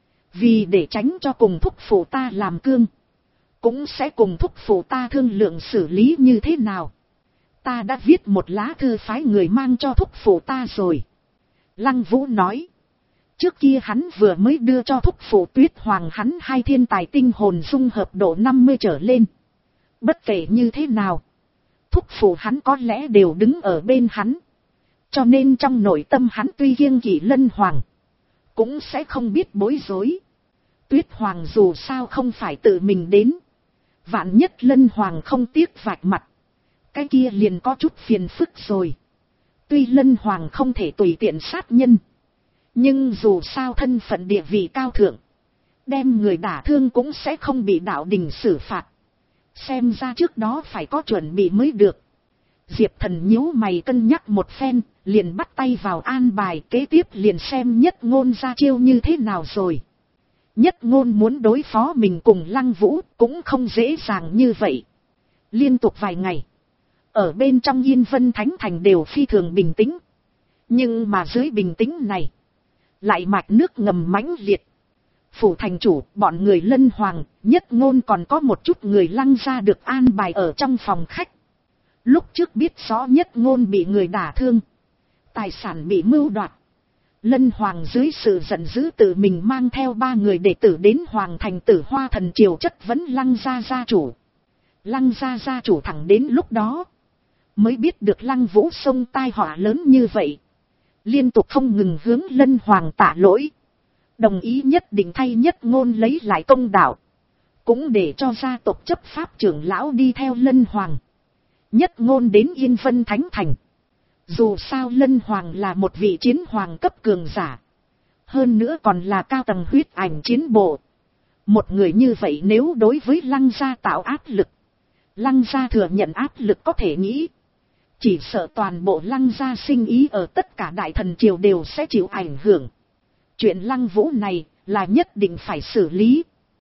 vì để tránh cho cùng thúc phụ ta làm cương, cũng sẽ cùng thúc phụ ta thương lượng xử lý như thế nào. Ta đã viết một lá thư phái người mang cho thúc phụ ta rồi. Lăng Vũ nói. Trước kia hắn vừa mới đưa cho thúc phụ Tuyết Hoàng hắn hai thiên tài tinh hồn dung hợp độ năm mươi trở lên. Bất kể như thế nào, thúc phụ hắn có lẽ đều đứng ở bên hắn. Cho nên trong nội tâm hắn tuy kiêng kỵ Lân Hoàng, cũng sẽ không biết bối rối. Tuyết Hoàng dù sao không phải tự mình đến. Vạn nhất Lân Hoàng không tiếc vạch mặt, cái kia liền có chút phiền phức rồi. Tuy Lân Hoàng không thể tùy tiện sát nhân, nhưng dù sao thân phận địa vị cao thượng, đem người đả thương cũng sẽ không bị đạo đình xử phạt. Xem ra trước đó phải có chuẩn bị mới được. Diệp Thần nhíu mày cân nhắc một phen, liền bắt tay vào an bài, kế tiếp liền xem Nhất Ngôn ra chiêu như thế nào rồi. Nhất Ngôn muốn đối phó mình cùng Lăng Vũ cũng không dễ dàng như vậy. Liên tục vài ngày, ở bên trong Yên Vân Thánh Thành đều phi thường bình tĩnh. Nhưng mà dưới bình tĩnh này, lại mạch nước ngầm mãnh liệt. Phủ thành chủ, bọn người Lân Hoàng, Nhất Ngôn còn có một chút người Lăng gia được an bài ở trong phòng khách. Lúc trước biết rõ Nhất Ngôn bị người đả thương, tài sản bị mưu đoạt, Lân Hoàng dưới sự giận dữ tự mình mang theo ba người đệ tử đến Hoàng thành Tử Hoa Thần Triều chất vấn Lăng gia gia chủ. Lăng gia gia chủ thẳng đến lúc đó mới biết được Lăng Vũ xông tai họa lớn như vậy. Liên tục không ngừng hướng Lân Hoàng tạ lỗi. Đồng ý nhất định thay Nhất Ngôn lấy lại công đạo. Cũng để cho gia tộc chấp pháp trưởng lão đi theo Lân Hoàng. Nhất Ngôn đến Yên Vân Thánh Thành. Dù sao Lân Hoàng là một vị chiến hoàng cấp cường giả. Hơn nữa còn là cao tầng huyết ảnh chiến bộ. Một người như vậy nếu đối với Lăng gia tạo áp lực. Lăng gia thừa nhận áp lực có thể nghĩ. Chỉ sợ toàn bộ Lăng gia sinh ý ở tất cả đại thần triều đều sẽ chịu ảnh hưởng. Chuyện Lăng Vũ này là nhất định phải xử lý.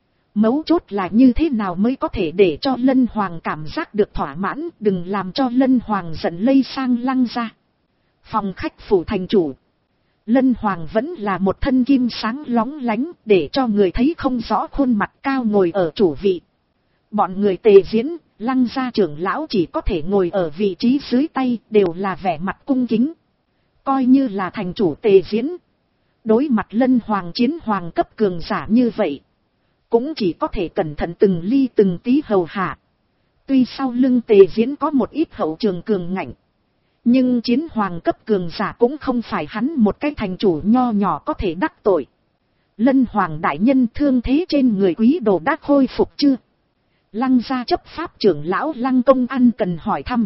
Mấu chốt là như thế nào mới có thể để cho Lân Hoàng cảm giác được thỏa mãn, đừng làm cho Lân Hoàng giận lây sang Lăng gia. Phòng khách phủ thành chủ. Lân Hoàng vẫn là một thân kim sáng lóng lánh, để cho người thấy không rõ khuôn mặt cao ngồi ở chủ vị. Bọn người Tề Diễn, Lăng gia trưởng lão chỉ có thể ngồi ở vị trí dưới tay, đều là vẻ mặt cung kính. Coi như là thành chủ Tề Diễn. Đối mặt Lân Hoàng chiến hoàng cấp cường giả như vậy. Cũng chỉ có thể cẩn thận từng ly từng tí hầu hạ. Tuy sau lưng Tề Diễn có một ít hậu trường cường ngạnh. Nhưng chiến hoàng cấp cường giả cũng không phải hắn một cái thành chủ nho nhỏ có thể đắc tội. Lân Hoàng đại nhân thương thế trên người quý đồ đã khôi phục chưa? Lăng gia chấp pháp trưởng lão Lăng Công ăn cần hỏi thăm.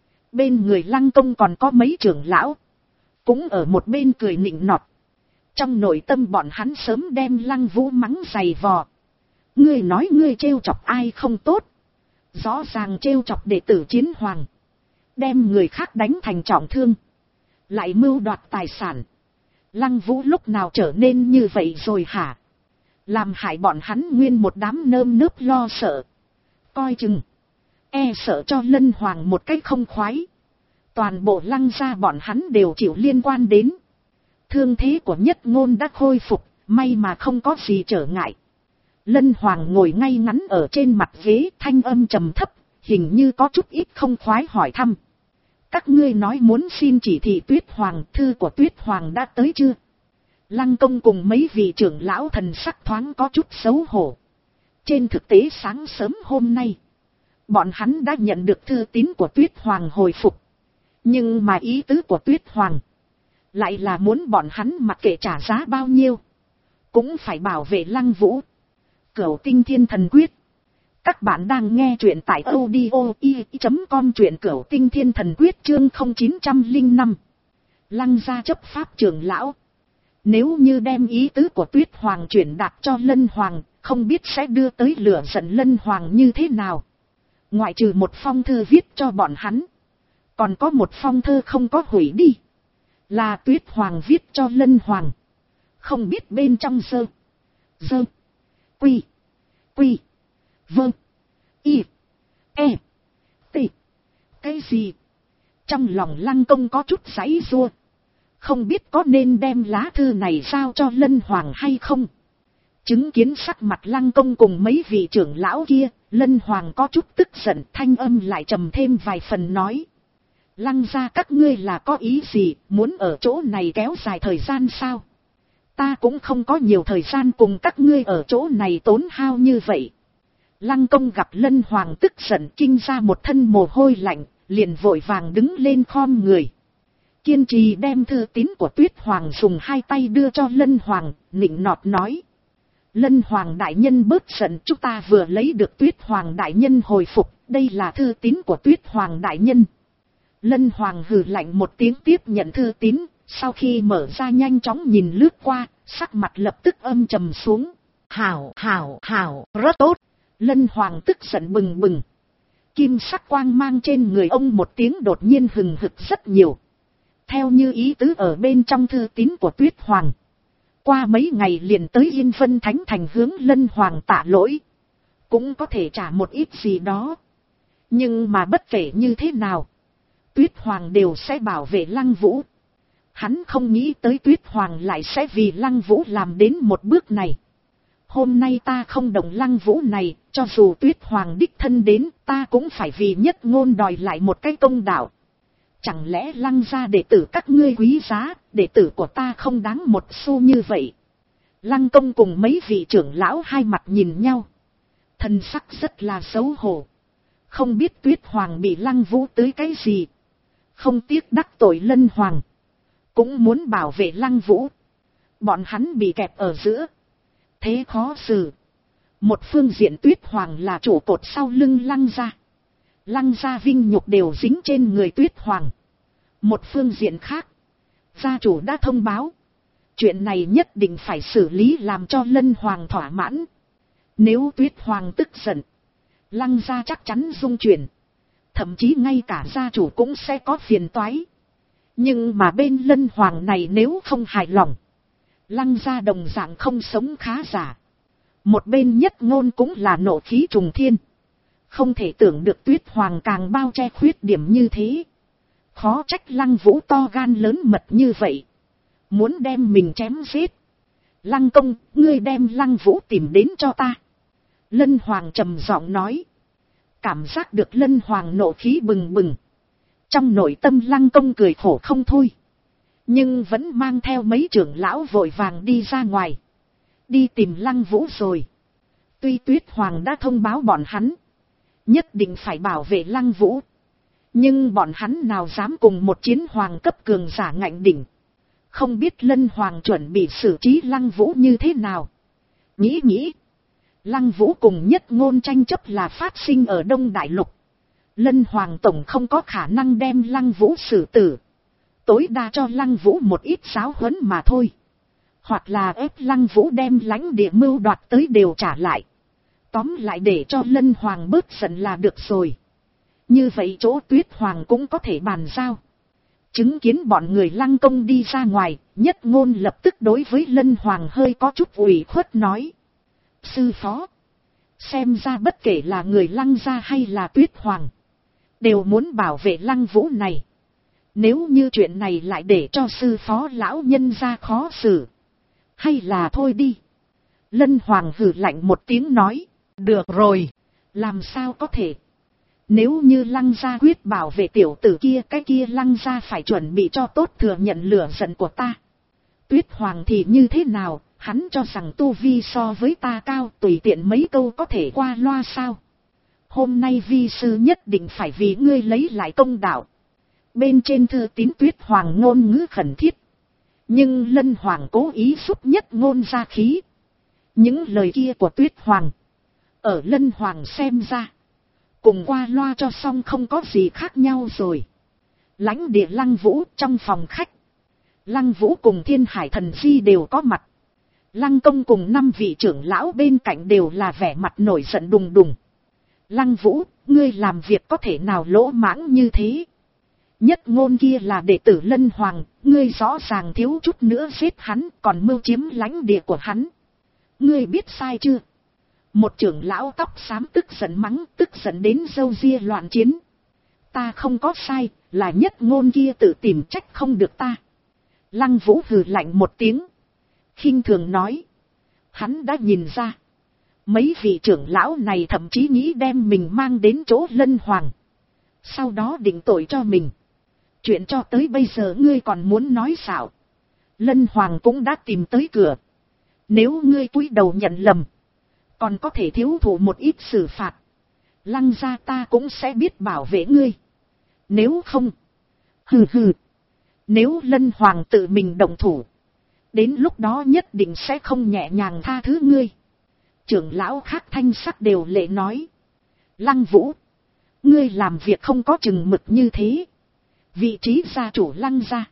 Bên người Lăng Công còn có mấy trưởng lão. Cũng ở một bên cười nịnh nọt. Trong nội tâm bọn hắn sớm đem Lăng Vũ mắng dày vò. Ngươi nói ngươi trêu chọc ai không tốt. Rõ ràng trêu chọc đệ tử chiến hoàng. Đem người khác đánh thành trọng thương. Lại mưu đoạt tài sản. Lăng Vũ lúc nào trở nên như vậy rồi hả? Làm hại bọn hắn nguyên một đám nơm nớp lo sợ. Coi chừng. E sợ cho Lân Hoàng một cách không khoái. Toàn bộ Lăng gia bọn hắn đều chịu liên quan đến. Thương thế của Nhất Ngôn đã khôi phục. May mà không có gì trở ngại. Lân Hoàng ngồi ngay ngắn ở trên mặt ghế, thanh âm trầm thấp. Hình như có chút ít không khoái hỏi thăm. Các ngươi nói muốn xin chỉ thị Tuyết Hoàng, thư của Tuyết Hoàng đã tới chưa? Lăng Công cùng mấy vị trưởng lão thần sắc thoáng có chút xấu hổ. Trên thực tế sáng sớm hôm nay, bọn hắn đã nhận được thư tín của Tuyết Hoàng hồi phục. Nhưng mà ý tứ của Tuyết Hoàng lại là muốn bọn hắn mặc kệ trả giá bao nhiêu, cũng phải bảo vệ Lăng Vũ. Cửu Tinh Thiên Thần Quyết. Các bạn đang nghe truyện tại audio i chấm com, truyện Cửu Tinh Thiên Thần Quyết chương không chín không năm. Lăng gia chấp pháp trưởng lão. Nếu như đem ý tứ của Tuyết Hoàng chuyển đạt cho Lân Hoàng, không biết sẽ đưa tới lửa giận Lân Hoàng như thế nào. Ngoại trừ một phong thư viết cho bọn hắn, còn có một phong thư không có hủy đi. Là Tuyết Hoàng viết cho Lân Hoàng. Không biết bên trong sơ, dơ, quy, quy, vâng, y, e, t, cái gì? Trong lòng Lăng Công có chút giãy giụa. Không biết có nên đem lá thư này giao cho Lân Hoàng hay không? Chứng kiến sắc mặt Lăng Công cùng mấy vị trưởng lão kia, Lân Hoàng có chút tức giận, thanh âm lại trầm thêm vài phần nói. Lăng gia các ngươi là có ý gì, muốn ở chỗ này kéo dài thời gian sao? Ta cũng không có nhiều thời gian cùng các ngươi ở chỗ này tốn hao như vậy. Lăng Công gặp Lân Hoàng tức giận kinh ra một thân mồ hôi lạnh, liền vội vàng đứng lên khom người. Kiên trì đem thư tín của Tuyết Hoàng dùng hai tay đưa cho Lân Hoàng, nịnh nọt nói. Lân Hoàng đại nhân bớt giận, chúng ta vừa lấy được Tuyết Hoàng đại nhân hồi phục, đây là thư tín của Tuyết Hoàng đại nhân. Lân Hoàng hừ lạnh một tiếng tiếp nhận thư tín, sau khi mở ra nhanh chóng nhìn lướt qua, sắc mặt lập tức âm trầm xuống. Hảo, hảo, hảo, rất tốt. Lân Hoàng tức giận bừng bừng. Kim sắc quang mang trên người ông một tiếng đột nhiên hừng hực rất nhiều. Theo như ý tứ ở bên trong thư tín của Tuyết Hoàng. Qua mấy ngày liền tới Yên Vân Thánh Thành hướng Lân Hoàng tạ lỗi. Cũng có thể trả một ít gì đó. Nhưng mà bất kể như thế nào, Tuyết Hoàng đều sẽ bảo vệ Lăng Vũ. Hắn không nghĩ tới Tuyết Hoàng lại sẽ vì Lăng Vũ làm đến một bước này. Hôm nay ta không động Lăng Vũ này, cho dù Tuyết Hoàng đích thân đến, ta cũng phải vì Nhất Ngôn đòi lại một cái công đạo. Chẳng lẽ Lăng gia đệ tử các ngươi quý giá, đệ tử của ta không đáng một xu như vậy? Lăng Công cùng mấy vị trưởng lão hai mặt nhìn nhau. Thần sắc rất là xấu hổ. Không biết Tuyết Hoàng bị Lăng Vũ tới cái gì, không tiếc đắc tội Lân Hoàng, cũng muốn bảo vệ Lăng Vũ. Bọn hắn bị kẹp ở giữa, thế khó xử. Một phương diện Tuyết Hoàng là trụ cột sau lưng Lăng gia, Lăng gia vinh nhục đều dính trên người Tuyết Hoàng. Một phương diện khác, gia chủ đã thông báo, chuyện này nhất định phải xử lý làm cho Lân Hoàng thỏa mãn. Nếu Tuyết Hoàng tức giận, Lăng gia chắc chắn rung chuyển, thậm chí ngay cả gia chủ cũng sẽ có phiền toái. Nhưng mà bên Lân Hoàng này nếu không hài lòng, Lăng gia đồng dạng không sống khá giả. Một bên Nhất Ngôn cũng là nộ khí trùng thiên, không thể tưởng được Tuyết Hoàng càng bao che khuyết điểm như thế. Khó trách Lăng Vũ to gan lớn mật như vậy, muốn đem mình chém giết. Lăng công, ngươi đem Lăng Vũ tìm đến cho ta. Lân Hoàng trầm giọng nói. Cảm giác được Lân Hoàng nộ khí bừng bừng, trong nội tâm Lăng công cười khổ không thôi, nhưng vẫn mang theo mấy trưởng lão vội vàng đi ra ngoài, đi tìm Lăng Vũ rồi. Tuy Tuyết Hoàng đã thông báo bọn hắn nhất định phải bảo vệ Lăng Vũ, nhưng bọn hắn nào dám cùng một chiến hoàng cấp cường giả ngạnh đỉnh. Không biết Lân Hoàng chuẩn bị xử trí Lăng Vũ như thế nào. Nghĩ nghĩ, Lăng Vũ cùng Nhất Ngôn tranh chấp là phát sinh ở Đông Đại Lục. Lân Hoàng tổng không có khả năng đem Lăng Vũ xử tử, tối đa cho Lăng Vũ một ít giáo huấn mà thôi, hoặc là ép Lăng Vũ đem lãnh địa mưu đoạt tới đều trả lại. Tóm lại để cho Lân Hoàng bớt giận là được rồi. Như vậy chỗ Tuyết Hoàng cũng có thể bàn giao. Chứng kiến bọn người Lăng công đi ra ngoài, Nhất Ngôn lập tức đối với Lân Hoàng hơi có chút ủy khuất nói. Sư phó, xem ra bất kể là người Lăng gia hay là Tuyết Hoàng, đều muốn bảo vệ Lăng Vũ này. Nếu như chuyện này lại để cho sư phó lão nhân gia khó xử, hay là thôi đi. Lân Hoàng hừ lạnh một tiếng nói. Được rồi, làm sao có thể. Nếu như Lăng gia quyết bảo vệ tiểu tử kia, cái kia Lăng gia phải chuẩn bị cho tốt thừa nhận lửa giận của ta. Tuyết Hoàng thì như thế nào, hắn cho rằng tu vi so với ta cao, tùy tiện mấy câu có thể qua loa sao. Hôm nay vi sư nhất định phải vì ngươi lấy lại công đạo. Bên trên thư tín Tuyết Hoàng ngôn ngữ khẩn thiết, nhưng Lân Hoàng cố ý giúp Nhất Ngôn ra khí. Những lời kia của Tuyết Hoàng, ở Lân Hoàng xem ra, cùng qua loa cho xong không có gì khác nhau rồi. Lãnh địa Lăng Vũ trong phòng khách, Lăng Vũ cùng Thiên Hải Thần Di đều có mặt. Lăng công cùng năm vị trưởng lão bên cạnh đều là vẻ mặt nổi giận đùng đùng. Lăng Vũ, ngươi làm việc có thể nào lỗ mãng như thế? Nhất Ngôn kia là đệ tử Lân Hoàng, ngươi rõ ràng thiếu chút nữa giết hắn, còn mưu chiếm lãnh địa của hắn. Ngươi biết sai chưa? Một trưởng lão tóc xám tức giận mắng, tức giận đến râu ria loạn chiến. Ta không có sai, là Nhất Ngôn kia tự tìm trách không được ta. Lăng Vũ hừ lạnh một tiếng, khinh thường nói. Hắn đã nhìn ra, mấy vị trưởng lão này thậm chí nghĩ đem mình mang đến chỗ Lân Hoàng, sau đó định tội cho mình. Chuyện cho tới bây giờ ngươi còn muốn nói xạo. Lân Hoàng cũng đã tìm tới cửa. Nếu ngươi cúi đầu nhận lầm, còn có thể thiếu thụ một ít xử phạt. Lăng gia ta cũng sẽ biết bảo vệ ngươi. Nếu không, hừ hừ, nếu Lân Hoàng tự mình động thủ, đến lúc đó nhất định sẽ không nhẹ nhàng tha thứ ngươi. Trưởng lão khác thanh sắc đều lệ nói. Lăng Vũ, ngươi làm việc không có chừng mực như thế. Vị trí gia chủ Lăng gia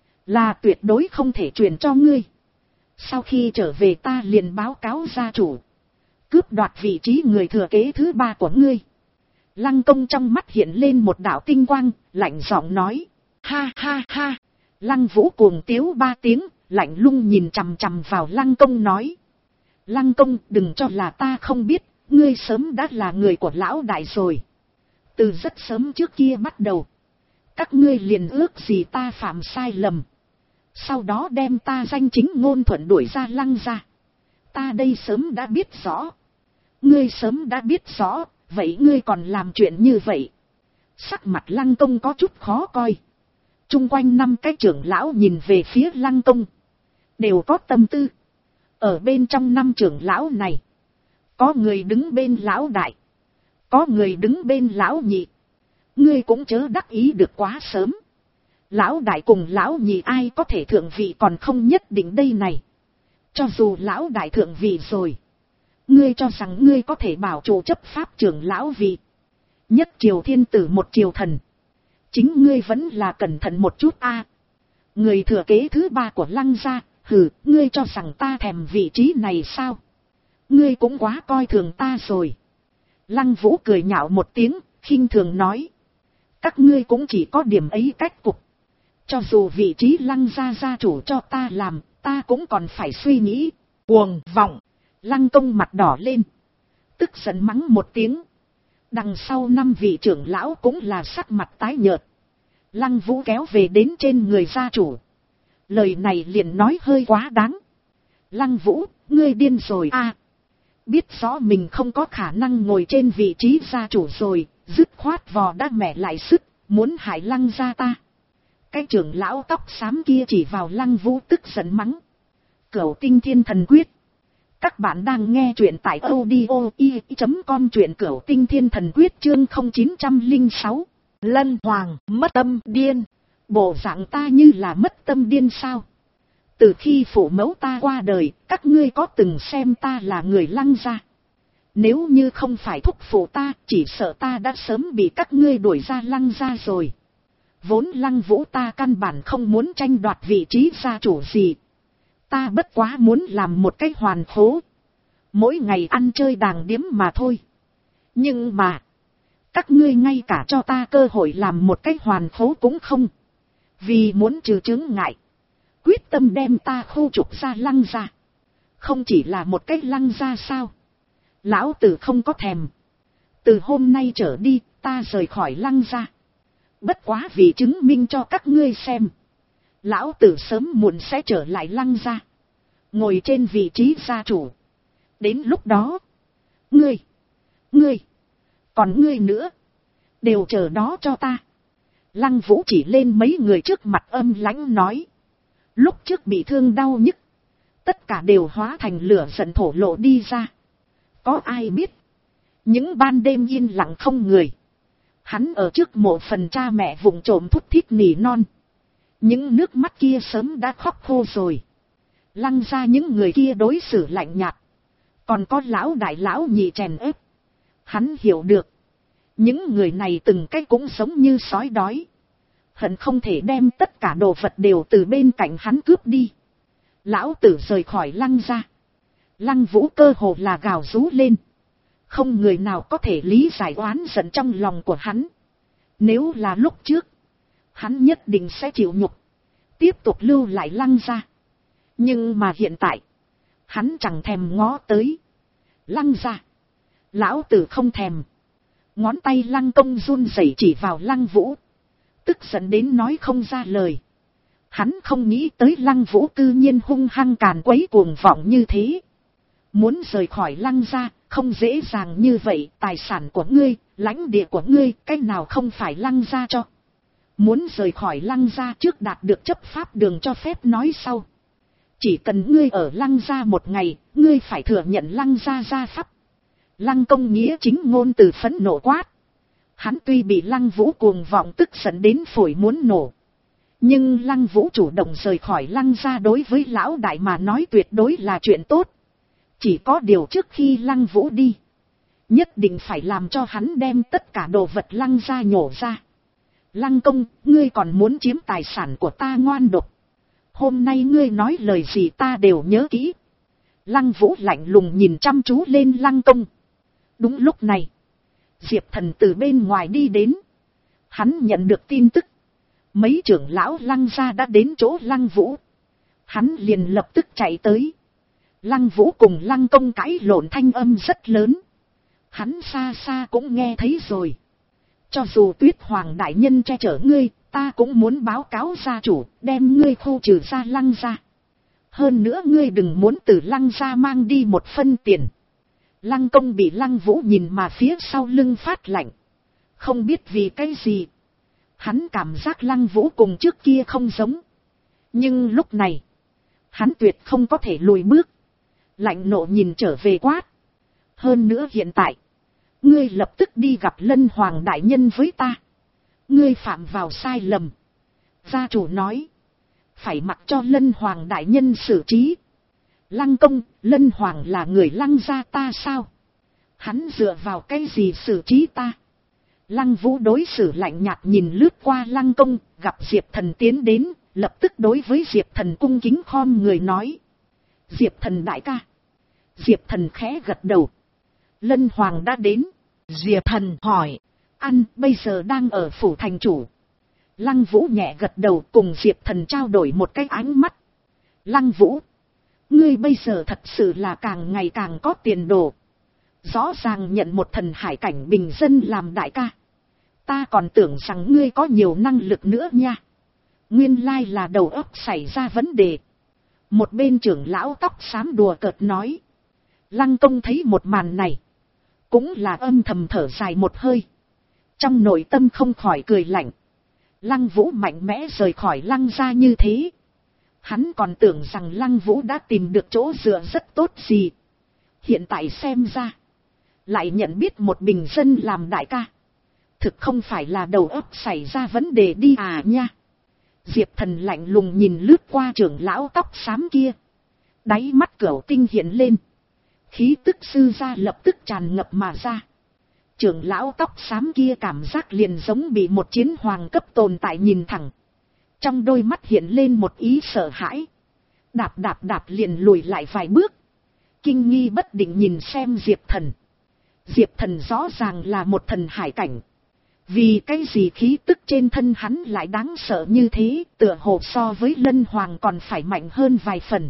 là tuyệt đối không thể truyền cho ngươi. Sau khi trở về ta liền báo cáo gia chủ, cướp đoạt vị trí người thừa kế thứ ba của ngươi. Lăng công trong mắt hiện lên một đạo tinh quang, lạnh giọng nói. Ha ha ha. Lăng Vũ cuồng tiếu ba tiếng, lạnh lùng nhìn chằm chằm vào Lăng công nói. Lăng công, đừng cho là ta không biết, ngươi sớm đã là người của lão đại rồi. Từ rất sớm trước kia bắt đầu, các ngươi liền ước gì ta phạm sai lầm, sau đó đem ta danh chính ngôn thuận đuổi ra Lăng gia. Ta đây sớm đã biết rõ. Ngươi sớm đã biết rõ, vậy ngươi còn làm chuyện như vậy. Sắc mặt Lăng công có chút khó coi. Trung quanh năm cái trưởng lão nhìn về phía Lăng công, đều có tâm tư. Ở bên trong năm trưởng lão này, có người đứng bên lão đại, có người đứng bên lão nhị. Ngươi cũng chớ đắc ý được quá sớm. Lão đại cùng lão nhị ai có thể thượng vị còn không nhất định đây này. Cho dù lão đại thượng vị rồi, ngươi cho rằng ngươi có thể bảo trụ chấp pháp trưởng lão vị. Nhất triều thiên tử một triều thần. Chính ngươi vẫn là cẩn thận một chút a. Người thừa kế thứ ba của Lăng gia, hừ, ngươi cho rằng ta thèm vị trí này sao? Ngươi cũng quá coi thường ta rồi. Lăng Vũ cười nhạo một tiếng, khinh thường nói. Các ngươi cũng chỉ có điểm ấy cách cục. Cho dù vị trí Lăng gia gia chủ cho ta làm, ta cũng còn phải suy nghĩ. Cuồng vọng. Lăng Công mặt đỏ lên. Tức giận mắng một tiếng. Đằng sau năm vị trưởng lão cũng là sắc mặt tái nhợt. Lăng Vũ kéo về đến trên người gia chủ. Lời này liền nói hơi quá đáng. Lăng Vũ, ngươi điên rồi a. Biết rõ mình không có khả năng ngồi trên vị trí gia chủ rồi, dứt khoát vò đã mẹ lại sức, muốn hại Lăng gia ta. Cái trưởng lão tóc xám kia chỉ vào Lăng Vũ tức giận mắng. Cửu Tinh Thiên Thần Quyết. Các bạn đang nghe truyện tại audio i chấm com, truyện Cửu Tinh Thiên Thần Quyết chương không chín không sáu. Lân Hoàng mất tâm điên. Bộ dạng ta như là mất tâm điên sao? Từ khi phụ mẫu ta qua đời, các ngươi có từng xem ta là người Lăng gia? Nếu như không phải thúc phụ ta, chỉ sợ ta đã sớm bị các ngươi đuổi ra Lăng gia rồi. Vốn Lăng Vũ ta căn bản không muốn tranh đoạt vị trí gia chủ gì. Ta bất quá muốn làm một cái hoàn khố. Mỗi ngày ăn chơi đàng điếm mà thôi. Nhưng mà, các ngươi ngay cả cho ta cơ hội làm một cái hoàn khố cũng không. Vì muốn trừ chướng ngại, quyết tâm đem ta khu trục ra Lăng gia. Không chỉ là một cái Lăng gia sao? Lão tử không có thèm. Từ hôm nay trở đi, ta rời khỏi Lăng gia. Bất quá vì chứng minh cho các ngươi xem. Lão tử sớm muộn sẽ trở lại Lăng gia. Ngồi trên vị trí gia chủ. Đến lúc đó, ngươi, ngươi, còn ngươi nữa, đều chờ đó cho ta. Lăng Vũ chỉ lên mấy người trước mặt âm lãnh nói. Lúc trước bị thương đau nhức, tất cả đều hóa thành lửa giận thổ lộ đi ra. Có ai biết, những ban đêm yên lặng không người, hắn ở trước mộ phần cha mẹ vụng trộm thút thít nỉ non. Những nước mắt kia sớm đã khóc khô rồi. Lăng ra những người kia đối xử lạnh nhạt. Còn có lão đại lão nhị chèn ép. Hắn hiểu được. Những người này từng cái cũng giống như sói đói. Hận không thể đem tất cả đồ vật đều từ bên cạnh hắn cướp đi. Lão tử rời khỏi Lăng ra. Lăng Vũ cơ hồ là gào rú lên. Không người nào có thể lý giải oán giận trong lòng của hắn. Nếu là lúc trước, hắn nhất định sẽ chịu nhục, tiếp tục lưu lại Lăng ra. Nhưng mà hiện tại, hắn chẳng thèm ngó tới. Lăng ra, lão tử không thèm. Ngón tay Lăng Công run rẩy chỉ vào Lăng Vũ, tức giận đến nói không ra lời. Hắn không nghĩ tới Lăng Vũ cư nhiên hung hăng càn quấy cuồng vọng như thế. Muốn rời khỏi Lăng ra, không dễ dàng như vậy. Tài sản của ngươi, lãnh địa của ngươi, cái nào không phải Lăng ra cho. Muốn rời khỏi Lăng ra trước đạt được chấp pháp đường cho phép nói sau. Chỉ cần ngươi ở Lăng gia một ngày, ngươi phải thừa nhận Lăng gia gia pháp. Lăng Công nghĩa chính ngôn từ phẫn nộ quát. Hắn tuy bị Lăng Vũ cuồng vọng tức giận đến phổi muốn nổ. Nhưng Lăng Vũ chủ động rời khỏi Lăng gia đối với lão đại mà nói tuyệt đối là chuyện tốt. Chỉ có điều trước khi Lăng Vũ đi, nhất định phải làm cho hắn đem tất cả đồ vật Lăng gia nhổ ra. Lăng Công, ngươi còn muốn chiếm tài sản của ta ngoan độc. Hôm nay ngươi nói lời gì ta đều nhớ kỹ. Lăng Vũ lạnh lùng nhìn chăm chú lên Lăng Công. Đúng lúc này, Diệp Thần từ bên ngoài đi đến. Hắn nhận được tin tức. Mấy trưởng lão Lăng gia đã đến chỗ Lăng Vũ. Hắn liền lập tức chạy tới. Lăng Vũ cùng Lăng Công cãi lộn thanh âm rất lớn. Hắn xa xa cũng nghe thấy rồi. Cho dù Tuyết Hoàng đại nhân che chở ngươi, ta cũng muốn báo cáo gia chủ, đem ngươi khu trừ ra Lăng gia. Hơn nữa ngươi đừng muốn từ Lăng gia mang đi một phân tiền. Lăng Công bị Lăng Vũ nhìn mà phía sau lưng phát lạnh. Không biết vì cái gì. Hắn cảm giác Lăng Vũ cùng trước kia không giống. Nhưng lúc này, hắn tuyệt không có thể lùi bước. Lạnh nộ nhìn trở về quát. Hơn nữa hiện tại, ngươi lập tức đi gặp Lân Hoàng đại nhân với ta. Ngươi phạm vào sai lầm. Gia chủ nói. Phải mặc cho Lân Hoàng đại nhân xử trí. Lăng công, Lân Hoàng là người Lăng gia ta sao? Hắn dựa vào cái gì xử trí ta? Lăng Vũ đối xử lạnh nhạt nhìn lướt qua Lăng công, gặp Diệp Thần tiến đến, lập tức đối với Diệp Thần cung kính khom người nói. Diệp Thần đại ca. Diệp Thần khẽ gật đầu. Lân Hoàng đã đến. Diệp Thần hỏi. Ăn bây giờ đang ở phủ thành chủ. Lăng Vũ nhẹ gật đầu, cùng Diệp Thần trao đổi một cái ánh mắt. Lăng Vũ. Ngươi bây giờ thật sự là càng ngày càng có tiền đồ. Rõ ràng nhận một thần hải cảnh bình dân làm đại ca. Ta còn tưởng rằng ngươi có nhiều năng lực nữa nha. Nguyên lai là đầu óc xảy ra vấn đề. Một bên trưởng lão tóc xám đùa cợt nói. Lăng công thấy một màn này. Cũng là âm thầm thở dài một hơi. Trong nội tâm không khỏi cười lạnh. Lăng Vũ mạnh mẽ rời khỏi Lăng gia như thế. Hắn còn tưởng rằng Lăng Vũ đã tìm được chỗ dựa rất tốt gì. Hiện tại xem ra. Lại nhận biết một bình dân làm đại ca. Thực không phải là đầu óc xảy ra vấn đề đi à nha. Diệp Thần lạnh lùng nhìn lướt qua trưởng lão tóc xám kia. Đáy mắt Cửu Tinh hiện lên. Khí tức sư gia lập tức tràn ngập mà ra. Trưởng lão tóc xám kia cảm giác liền giống bị một chiến hoàng cấp tồn tại nhìn thẳng. Trong đôi mắt hiện lên một ý sợ hãi. Đạp đạp đạp liền lùi lại vài bước. Kinh nghi bất định nhìn xem Diệp Thần. Diệp Thần rõ ràng là một thần hải cảnh. Vì cái gì khí tức trên thân hắn lại đáng sợ như thế, tựa hồ so với Lân Hoàng còn phải mạnh hơn vài phần.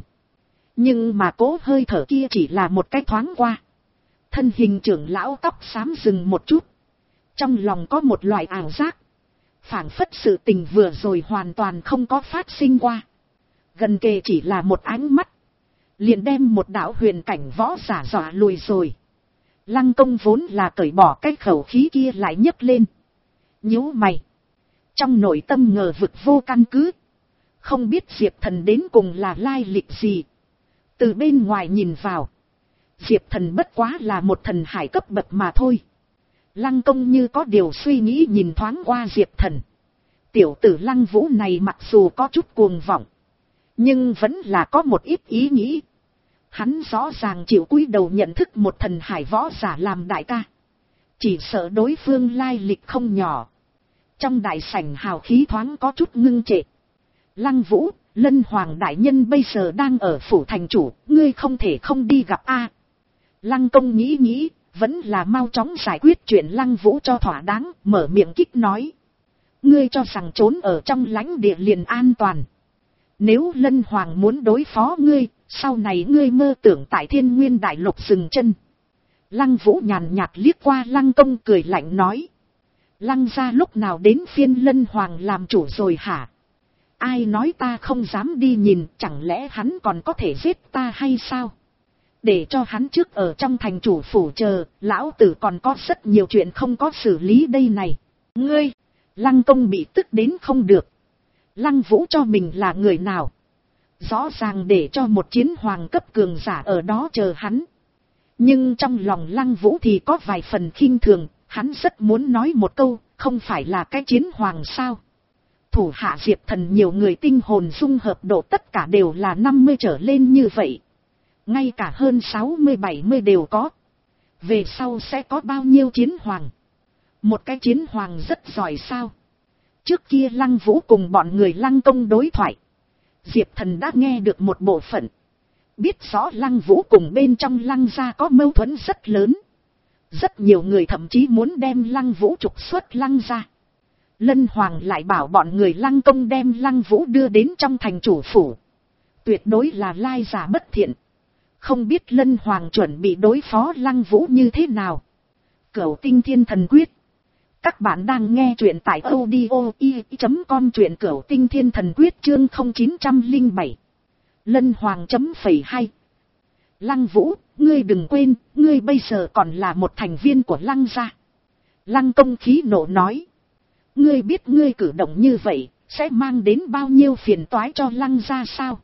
Nhưng mà cố hơi thở kia chỉ là một cái thoáng qua. Thân hình trưởng lão tóc xám dừng một chút. Trong lòng có một loại ảo giác. Phảng phất sự tình vừa rồi hoàn toàn không có phát sinh qua. Gần kề chỉ là một ánh mắt. Liền đem một đạo huyền cảnh võ giả dọa lùi rồi. Lăng công vốn là cởi bỏ cái khẩu khí kia lại nhấc lên. Nhíu mày. Trong nội tâm ngờ vực vô căn cứ. Không biết Diệp Thần đến cùng là lai lịch gì. Từ bên ngoài nhìn vào. Diệp Thần bất quá là một thần hải cấp bậc mà thôi. Lăng công như có điều suy nghĩ nhìn thoáng qua Diệp Thần. Tiểu tử Lăng Vũ này mặc dù có chút cuồng vọng. Nhưng vẫn là có một ít ý nghĩ. Hắn rõ ràng chịu cúi đầu nhận thức một thần hải võ giả làm đại ca. Chỉ sợ đối phương lai lịch không nhỏ. Trong đại sảnh hào khí thoáng có chút ngưng trệ. Lăng Vũ, Lân Hoàng đại nhân bây giờ đang ở phủ thành chủ, ngươi không thể không đi gặp a. Lăng công nghĩ nghĩ, vẫn là mau chóng giải quyết chuyện Lăng Vũ cho thỏa đáng, mở miệng kích nói. Ngươi cho rằng trốn ở trong lãnh địa liền an toàn. Nếu Lân Hoàng muốn đối phó ngươi, sau này ngươi mơ tưởng tại Thiên Nguyên Đại Lục dừng chân. Lăng Vũ nhàn nhạt liếc qua Lăng công cười lạnh nói. Lăng gia lúc nào đến phiên Lân Hoàng làm chủ rồi hả? Ai nói ta không dám đi nhìn, chẳng lẽ hắn còn có thể giết ta hay sao? Để cho hắn trước ở trong thành chủ phủ chờ, lão tử còn có rất nhiều chuyện không có xử lý đây này. Ngươi, Lăng công bị tức đến không được. Lăng Vũ cho mình là người nào? Rõ ràng để cho một chiến hoàng cấp cường giả ở đó chờ hắn. Nhưng trong lòng Lăng Vũ thì có vài phần khinh thường, hắn rất muốn nói một câu, không phải là cái chiến hoàng sao? Thủ hạ Diệp Thần nhiều người tinh hồn dung hợp độ tất cả đều là năm mươi trở lên như vậy. Ngay cả hơn sáu mươi bảy mươi đều có. Về sau sẽ có bao nhiêu chiến hoàng? Một cái chiến hoàng rất giỏi sao? Trước kia Lăng Vũ cùng bọn người Lăng công đối thoại. Diệp Thần đã nghe được một bộ phận. Biết rõ Lăng Vũ cùng bên trong Lăng gia có mâu thuẫn rất lớn. Rất nhiều người thậm chí muốn đem Lăng Vũ trục xuất Lăng gia. Lân Hoàng lại bảo bọn người Lăng công đem Lăng Vũ đưa đến trong thành chủ phủ. Tuyệt đối là lai giả bất thiện. Không biết Lân Hoàng chuẩn bị đối phó Lăng Vũ như thế nào. Cửu Tinh Thiên Thần Quyết. Các bạn đang nghe truyện tại audio i chấm com, truyện Cửu Tinh Thiên Thần Quyết chương không chín không bảy. Lân Hoàng chấm phẩy hai. Lăng Vũ, ngươi đừng quên, ngươi bây giờ còn là một thành viên của Lăng gia. Lăng công khí nộ nói. Ngươi biết ngươi cử động như vậy, sẽ mang đến bao nhiêu phiền toái cho Lăng gia sao?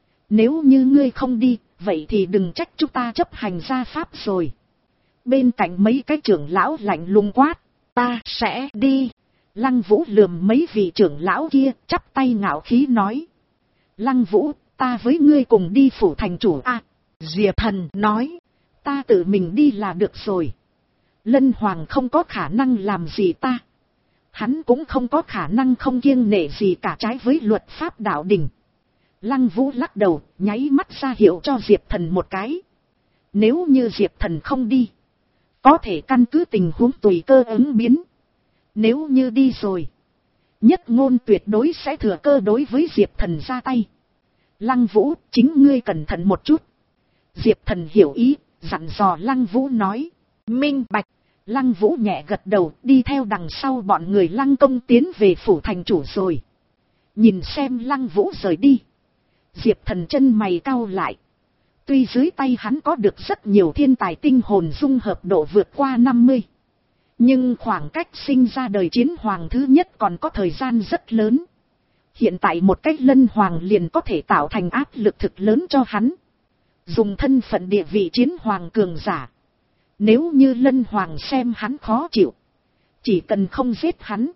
Nếu như ngươi không đi, vậy thì đừng trách chúng ta chấp hành gia pháp rồi. Bên cạnh mấy cái trưởng lão lạnh lùng quát. Ta sẽ đi. Lăng Vũ lườm mấy vị trưởng lão kia, chắp tay ngạo khí nói. Lăng Vũ, ta với ngươi cùng đi phủ thành chủ a. À, Diệp Thần nói, ta tự mình đi là được rồi. Lân Hoàng không có khả năng làm gì ta. Hắn cũng không có khả năng không kiêng nể gì cả trái với luật pháp đạo đình. Lăng Vũ lắc đầu, nháy mắt ra hiệu cho Diệp Thần một cái. Nếu như Diệp Thần không đi, có thể căn cứ tình huống tùy cơ ứng biến. Nếu như đi rồi, Nhất Ngôn tuyệt đối sẽ thừa cơ đối với Diệp Thần ra tay. Lăng Vũ, chính ngươi cẩn thận một chút. Diệp Thần hiểu ý, dặn dò Lăng Vũ nói. Minh bạch. Lăng Vũ nhẹ gật đầu, đi theo đằng sau bọn người Lăng Công tiến về phủ thành chủ rồi. Nhìn xem Lăng Vũ rời đi, Diệp Thần chân mày cau lại. Tuy dưới tay hắn có được rất nhiều thiên tài tinh hồn dung hợp độ vượt qua năm mươi. Nhưng khoảng cách sinh ra đời chiến hoàng thứ nhất còn có thời gian rất lớn. Hiện tại một cách Lân Hoàng liền có thể tạo thành áp lực thực lớn cho hắn. Dùng thân phận địa vị chiến hoàng cường giả. Nếu như Lân Hoàng xem hắn khó chịu, chỉ cần không giết hắn,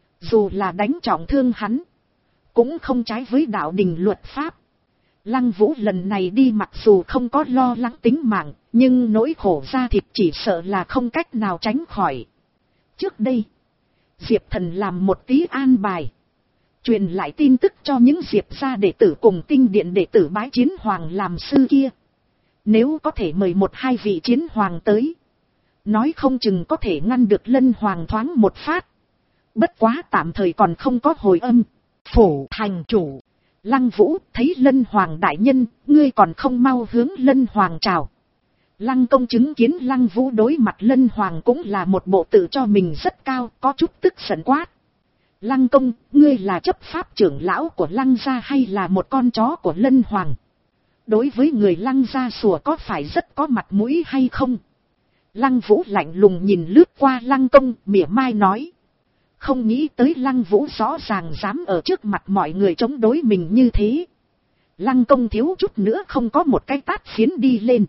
dù là đánh trọng thương hắn, cũng không trái với đạo đình luật pháp. Lăng Vũ lần này đi mặc dù không có lo lắng tính mạng, nhưng nỗi khổ da thịt chỉ sợ là không cách nào tránh khỏi. Trước đây, Diệp Thần làm một tí an bài, truyền lại tin tức cho những Diệp gia đệ tử cùng tinh điện đệ tử bái chiến hoàng làm sư kia. Nếu có thể mời một hai vị chiến hoàng tới, nói không chừng có thể ngăn được Lân Hoàng thoáng một phát. Bất quá tạm thời còn không có hồi âm. Phủ thành chủ. Lăng Vũ thấy Lân Hoàng đại nhân, ngươi còn không mau hướng Lân Hoàng chào. Lăng Công chứng kiến Lăng Vũ đối mặt Lân Hoàng cũng là một bộ tự cho mình rất cao, có chút tức giận quát. Lăng Công, ngươi là chấp pháp trưởng lão của Lăng gia hay là một con chó của Lân Hoàng? Đối với người Lăng gia sủa có phải rất có mặt mũi hay không? Lăng Vũ lạnh lùng nhìn lướt qua Lăng Công, mỉa mai nói. Không nghĩ tới Lăng Vũ rõ ràng dám ở trước mặt mọi người chống đối mình như thế. Lăng Công thiếu chút nữa không có một cái tát phiến đi lên.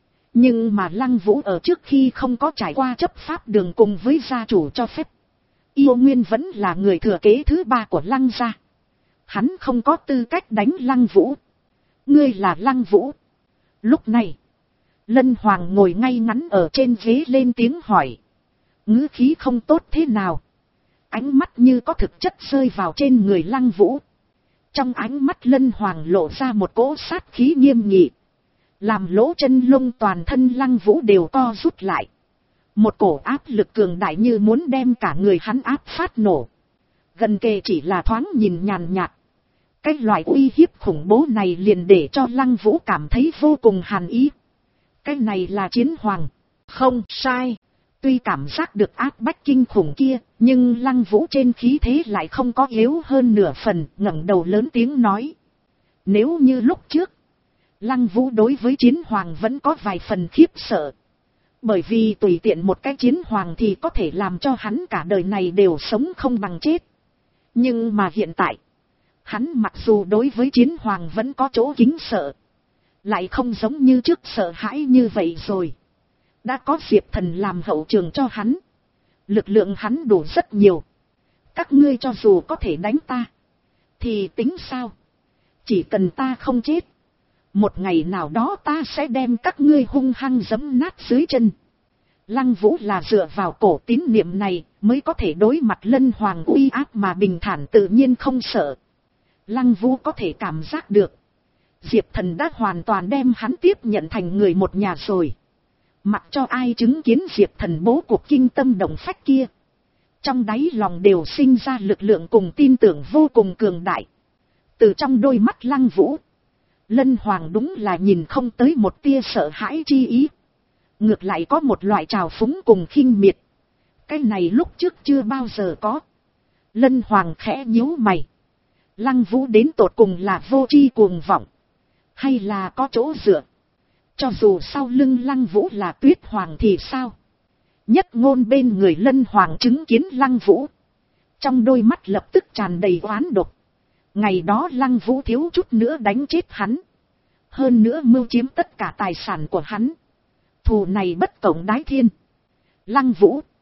Nhưng mà Lăng Vũ ở trước khi không có trải qua chấp pháp đường cùng với gia chủ cho phép. Yêu Nguyên vẫn là người thừa kế thứ ba của Lăng gia. Hắn không có tư cách đánh Lăng Vũ. Ngươi là Lăng Vũ. Lúc này, Lân Hoàng ngồi ngay ngắn ở trên ghế lên tiếng hỏi. Ngữ khí không tốt thế nào. Ánh mắt như có thực chất rơi vào trên người Lăng Vũ. Trong ánh mắt Lân Hoàng lộ ra một cỗ sát khí nghiêm nghị. Làm lỗ chân lông toàn thân Lăng Vũ đều co rút lại. Một cổ áp lực cường đại như muốn đem cả người hắn áp phát nổ. Gần kề chỉ là thoáng nhìn nhàn nhạt. Cái loại uy hiếp khủng bố này liền để cho Lăng Vũ cảm thấy vô cùng hàn ý. Cái này là chiến hoàng. Không sai. Tuy cảm giác được áp bách kinh khủng kia, nhưng Lăng Vũ trên khí thế lại không có yếu hơn nửa phần, ngẩng đầu lớn tiếng nói. Nếu như lúc trước, Lăng Vũ đối với chiến hoàng vẫn có vài phần khiếp sợ. Bởi vì tùy tiện một cái chiến hoàng thì có thể làm cho hắn cả đời này đều sống không bằng chết. Nhưng mà hiện tại, hắn mặc dù đối với chiến hoàng vẫn có chỗ kính sợ, lại không giống như trước sợ hãi như vậy rồi. Đã có Diệp Thần làm hậu trường cho hắn. Lực lượng hắn đủ rất nhiều. Các ngươi cho dù có thể đánh ta, thì tính sao? Chỉ cần ta không chết, một ngày nào đó ta sẽ đem các ngươi hung hăng giẫm nát dưới chân. Lăng Vũ là dựa vào cổ tín niệm này mới có thể đối mặt Lân Hoàng uy áp mà bình thản tự nhiên không sợ. Lăng Vũ có thể cảm giác được, Diệp Thần đã hoàn toàn đem hắn tiếp nhận thành người một nhà rồi. Mặc cho ai chứng kiến Diệp Thần bố cuộc kinh tâm động phách kia, trong đáy lòng đều sinh ra lực lượng cùng tin tưởng vô cùng cường đại. Từ trong đôi mắt Lăng Vũ, Lân Hoàng đúng là nhìn không tới một tia sợ hãi chi ý. Ngược lại có một loại trào phúng cùng khinh miệt. Cái này lúc trước chưa bao giờ có. Lân Hoàng khẽ nhíu mày. Lăng Vũ đến tột cùng là vô tri cuồng vọng, hay là có chỗ dựa? Cho dù sau lưng Lăng Vũ là Tuyết Hoàng thì sao? Nhất Ngôn bên người Lân Hoàng chứng kiến Lăng Vũ, trong đôi mắt lập tức tràn đầy oán độc. Ngày đó Lăng Vũ thiếu chút nữa đánh chết hắn, hơn nữa mưu chiếm tất cả tài sản của hắn. Thù này bất cộng đái thiên. Lăng Vũ,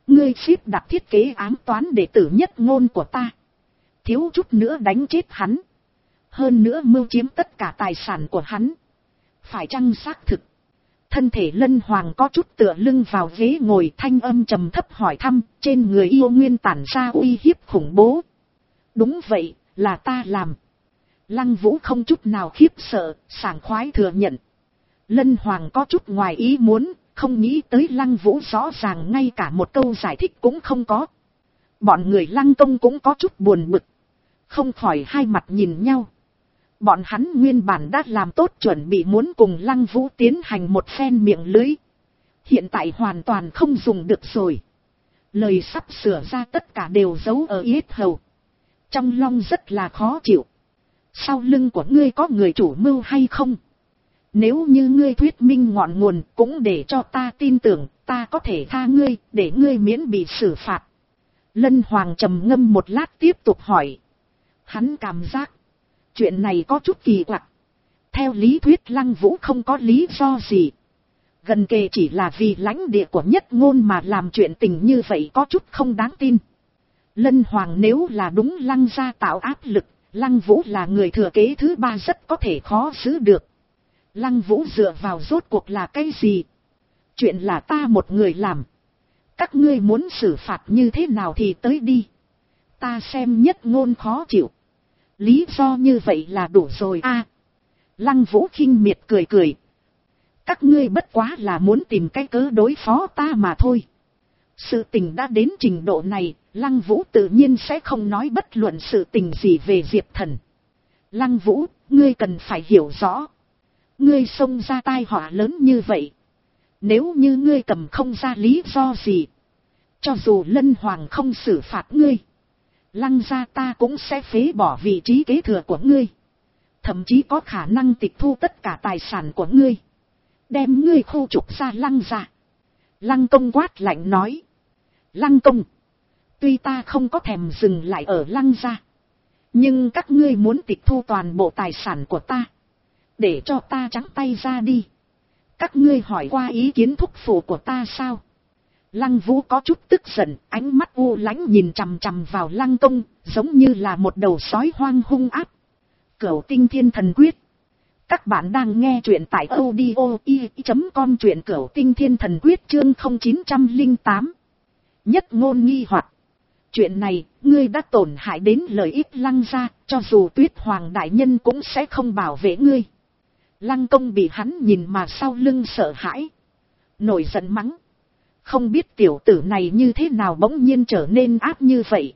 Ngươi xếp đặt thiết kế ám toán đệ tử nhất ngôn của ta. Thiếu chút nữa đánh chết hắn. Hơn nữa mưu chiếm tất cả tài sản của hắn. Phải chăng xác thực? Thân thể Lân Hoàng có chút tựa lưng vào ghế ngồi, thanh âm trầm thấp hỏi thăm, trên người yêu nguyên tản ra uy hiếp khủng bố. Đúng vậy, là ta làm. Lăng Vũ không chút nào khiếp sợ, sảng khoái thừa nhận. Lân Hoàng có chút ngoài ý muốn, không nghĩ tới Lăng Vũ rõ ràng ngay cả một câu giải thích cũng không có. Bọn người Lăng Công cũng có chút buồn bực. Không khỏi hai mặt nhìn nhau. Bọn hắn nguyên bản đã làm tốt chuẩn bị muốn cùng Lăng Vũ tiến hành một phen miệng lưới. Hiện tại hoàn toàn không dùng được rồi. Lời sắp sửa ra tất cả đều giấu ở yết hầu. Trong lòng rất là khó chịu. Sau lưng của ngươi có người chủ mưu hay không? Nếu như ngươi thuyết minh ngọn nguồn cũng để cho ta tin tưởng, ta có thể tha ngươi, để ngươi miễn bị xử phạt. Lân Hoàng trầm ngâm một lát tiếp tục hỏi. Hắn cảm giác, chuyện này có chút kỳ quặc. Theo lý thuyết Lăng Vũ không có lý do gì. Gần kề chỉ là vì lãnh địa của nhất ngôn mà làm chuyện tình như vậy có chút không đáng tin. Lân Hoàng nếu là đúng Lăng gia tạo áp lực, Lăng Vũ là người thừa kế thứ ba rất có thể khó giữ được. Lăng Vũ dựa vào rốt cuộc là cái gì? Chuyện là ta một người làm. Các ngươi muốn xử phạt như thế nào thì tới đi. Ta xem nhất ngôn khó chịu. Lý do như vậy là đủ rồi a. À, Lăng Vũ khinh miệt cười cười. Các ngươi bất quá là muốn tìm cái cớ đối phó ta mà thôi. Sự tình đã đến trình độ này, Lăng Vũ tự nhiên sẽ không nói bất luận sự tình gì về Diệp Thần. Lăng Vũ, ngươi cần phải hiểu rõ. Ngươi xông ra tai họa lớn như vậy. Nếu như ngươi cầm không ra lý do gì, cho dù Lân Hoàng không xử phạt ngươi, Lăng gia ta cũng sẽ phế bỏ vị trí kế thừa của ngươi. Thậm chí có khả năng tịch thu tất cả tài sản của ngươi. Đem ngươi khu trục ra Lăng gia. Lăng Công quát lạnh nói. Lăng Công, tuy ta không có thèm dừng lại ở Lăng gia, nhưng các ngươi muốn tịch thu toàn bộ tài sản của ta, để cho ta trắng tay ra đi. Các ngươi hỏi qua ý kiến thúc phụ của ta sao? Lăng Vũ có chút tức giận, ánh mắt u lãnh nhìn chằm chằm vào Lăng Công, giống như là một đầu sói hoang hung ác. Cửu Tinh Thiên Thần Quyết. Các bạn đang nghe truyện tại audio i chấm com, truyện Cửu Tinh Thiên Thần Quyết chương không chín không tám. Nhất ngôn nghi hoặc. Chuyện này, ngươi đã tổn hại đến lợi ích Lăng gia, cho dù Tuyết Hoàng đại nhân cũng sẽ không bảo vệ ngươi. Lăng Công bị hắn nhìn mà sau lưng sợ hãi. Nổi giận mắng. Không biết tiểu tử này như thế nào bỗng nhiên trở nên ác như vậy.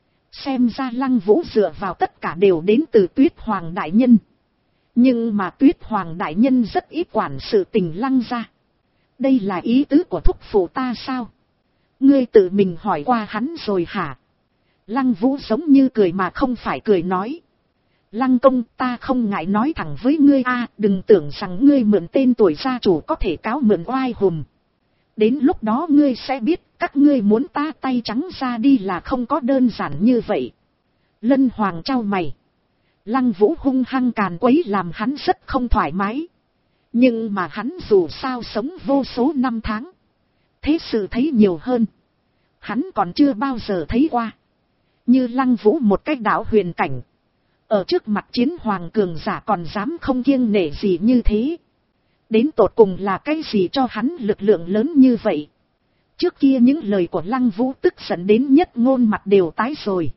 Xem ra Lăng Vũ dựa vào tất cả đều đến từ Tuyết Hoàng đại nhân. Nhưng mà Tuyết Hoàng đại nhân rất ít quản sự tình Lăng gia. Đây là ý tứ của thúc phụ ta sao? Ngươi tự mình hỏi qua hắn rồi hả? Lăng Vũ giống như cười mà không phải cười nói. Lăng Công, ta không ngại nói thẳng với ngươi a, đừng tưởng rằng ngươi mượn tên tuổi gia chủ có thể cáo mượn oai hùm. Đến lúc đó ngươi sẽ biết, các ngươi muốn ta tay trắng ra đi là không có đơn giản như vậy. Lân Hoàng trao mày. Lăng Vũ hung hăng càn quấy làm hắn rất không thoải mái. Nhưng mà hắn dù sao sống vô số năm tháng. Thế sự thấy nhiều hơn. Hắn còn chưa bao giờ thấy qua. Như Lăng Vũ một cách đảo huyền cảnh. Ở trước mặt chiến hoàng cường giả còn dám không kiêng nể gì như thế. Đến tột cùng là cái gì cho hắn lực lượng lớn như vậy? Trước kia những lời của Lăng Vũ tức giận đến nhất ngôn mặt đều tái rồi.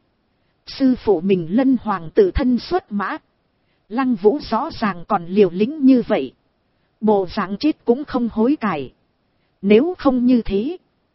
Sư phụ mình Lân Hoàng tự thân xuất mã. Lăng Vũ rõ ràng còn liều lĩnh như vậy. Bộ dạng chết cũng không hối cải. Nếu không như thế,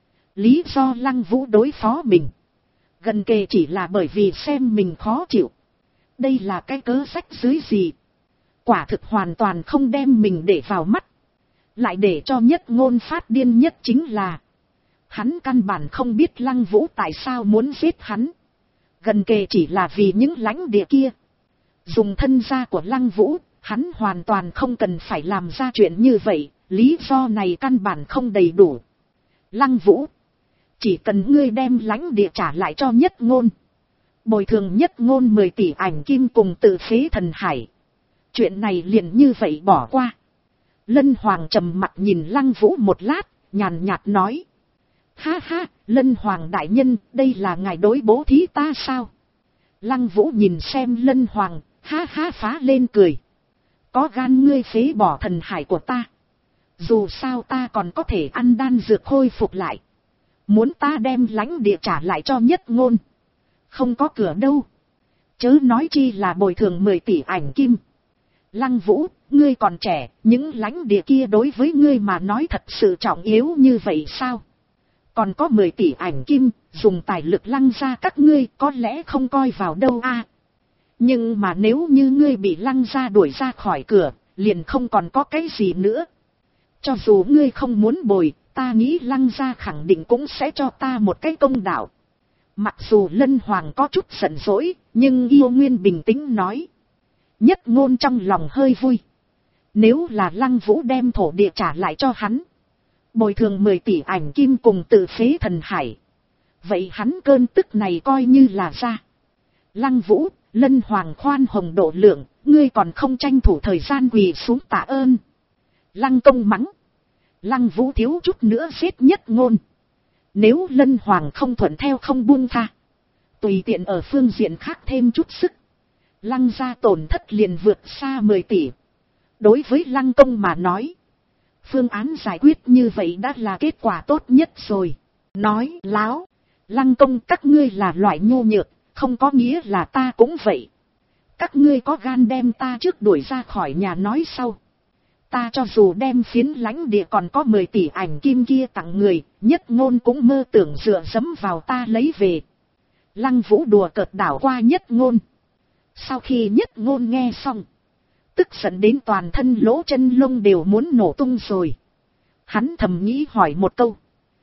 lý do Lăng Vũ đối phó mình gần kề chỉ là bởi vì xem mình khó chịu. Đây là cái cớ sách dưới gì? Quả thực hoàn toàn không đem mình để vào mắt. Lại để cho nhất ngôn phát điên nhất chính là hắn căn bản không biết Lăng Vũ tại sao muốn giết hắn. Gần kề chỉ là vì những lãnh địa kia. Dùng thân gia của Lăng Vũ, hắn hoàn toàn không cần phải làm ra chuyện như vậy. Lý do này căn bản không đầy đủ. Lăng Vũ, chỉ cần ngươi đem lãnh địa trả lại cho nhất ngôn, bồi thường nhất ngôn mười tỷ ảnh kim cùng tự phế thần hải, chuyện này liền như vậy bỏ qua. Lân Hoàng trầm mặt nhìn Lăng Vũ một lát, nhàn nhạt nói. Ha ha, Lân Hoàng đại nhân, đây là ngài đối bố thí ta sao? Lăng Vũ nhìn xem Lân Hoàng, ha ha phá lên cười. Có gan ngươi phế bỏ thần hải của ta. Dù sao ta còn có thể ăn đan dược khôi phục lại. Muốn ta đem lãnh địa trả lại cho Nhất Ngôn. Không có cửa đâu. Chớ nói chi là bồi thường mười tỷ ảnh kim. Lăng Vũ, ngươi còn trẻ, những lãnh địa kia đối với ngươi mà nói thật sự trọng yếu như vậy sao? Còn có mười tỷ ảnh kim, dùng tài lực Lăng gia các ngươi có lẽ không coi vào đâu a. Nhưng mà nếu như ngươi bị Lăng gia đuổi ra khỏi cửa, liền không còn có cái gì nữa. Cho dù ngươi không muốn bồi, ta nghĩ Lăng gia khẳng định cũng sẽ cho ta một cái công đạo. Mặc dù Lân Hoàng có chút giận dỗi, nhưng Yêu Nguyên bình tĩnh nói. Nhất Ngôn trong lòng hơi vui. Nếu là Lăng Vũ đem thổ địa trả lại cho hắn, bồi thường mười tỷ ảnh kim cùng tự phế thần hải, vậy hắn cơn tức này coi như là ra. Lăng Vũ, Lân Hoàng khoan hồng độ lượng, ngươi còn không tranh thủ thời gian quỳ xuống tạ ơn. Lăng Công mắng. Lăng Vũ thiếu chút nữa giết Nhất Ngôn. Nếu Lân Hoàng không thuận theo không buông tha, tùy tiện ở phương diện khác thêm chút sức, Lăng gia tổn thất liền vượt xa mười tỷ. Đối với Lăng Công mà nói, phương án giải quyết như vậy đã là kết quả tốt nhất rồi. Nói láo, Lăng Công các ngươi là loại nhu nhược, không có nghĩa là ta cũng vậy. Các ngươi có gan đem ta trước đuổi ra khỏi nhà nói sau. Ta cho dù đem phiến lãnh địa còn có mười tỷ ảnh kim kia tặng người, Nhất Ngôn cũng mơ tưởng dựa dẫm vào ta lấy về. Lăng Vũ đùa cợt đảo qua Nhất Ngôn. Sau khi Nhất Ngôn nghe xong, tức giận đến toàn thân lỗ chân lông đều muốn nổ tung rồi. Hắn thầm nghĩ hỏi một câu.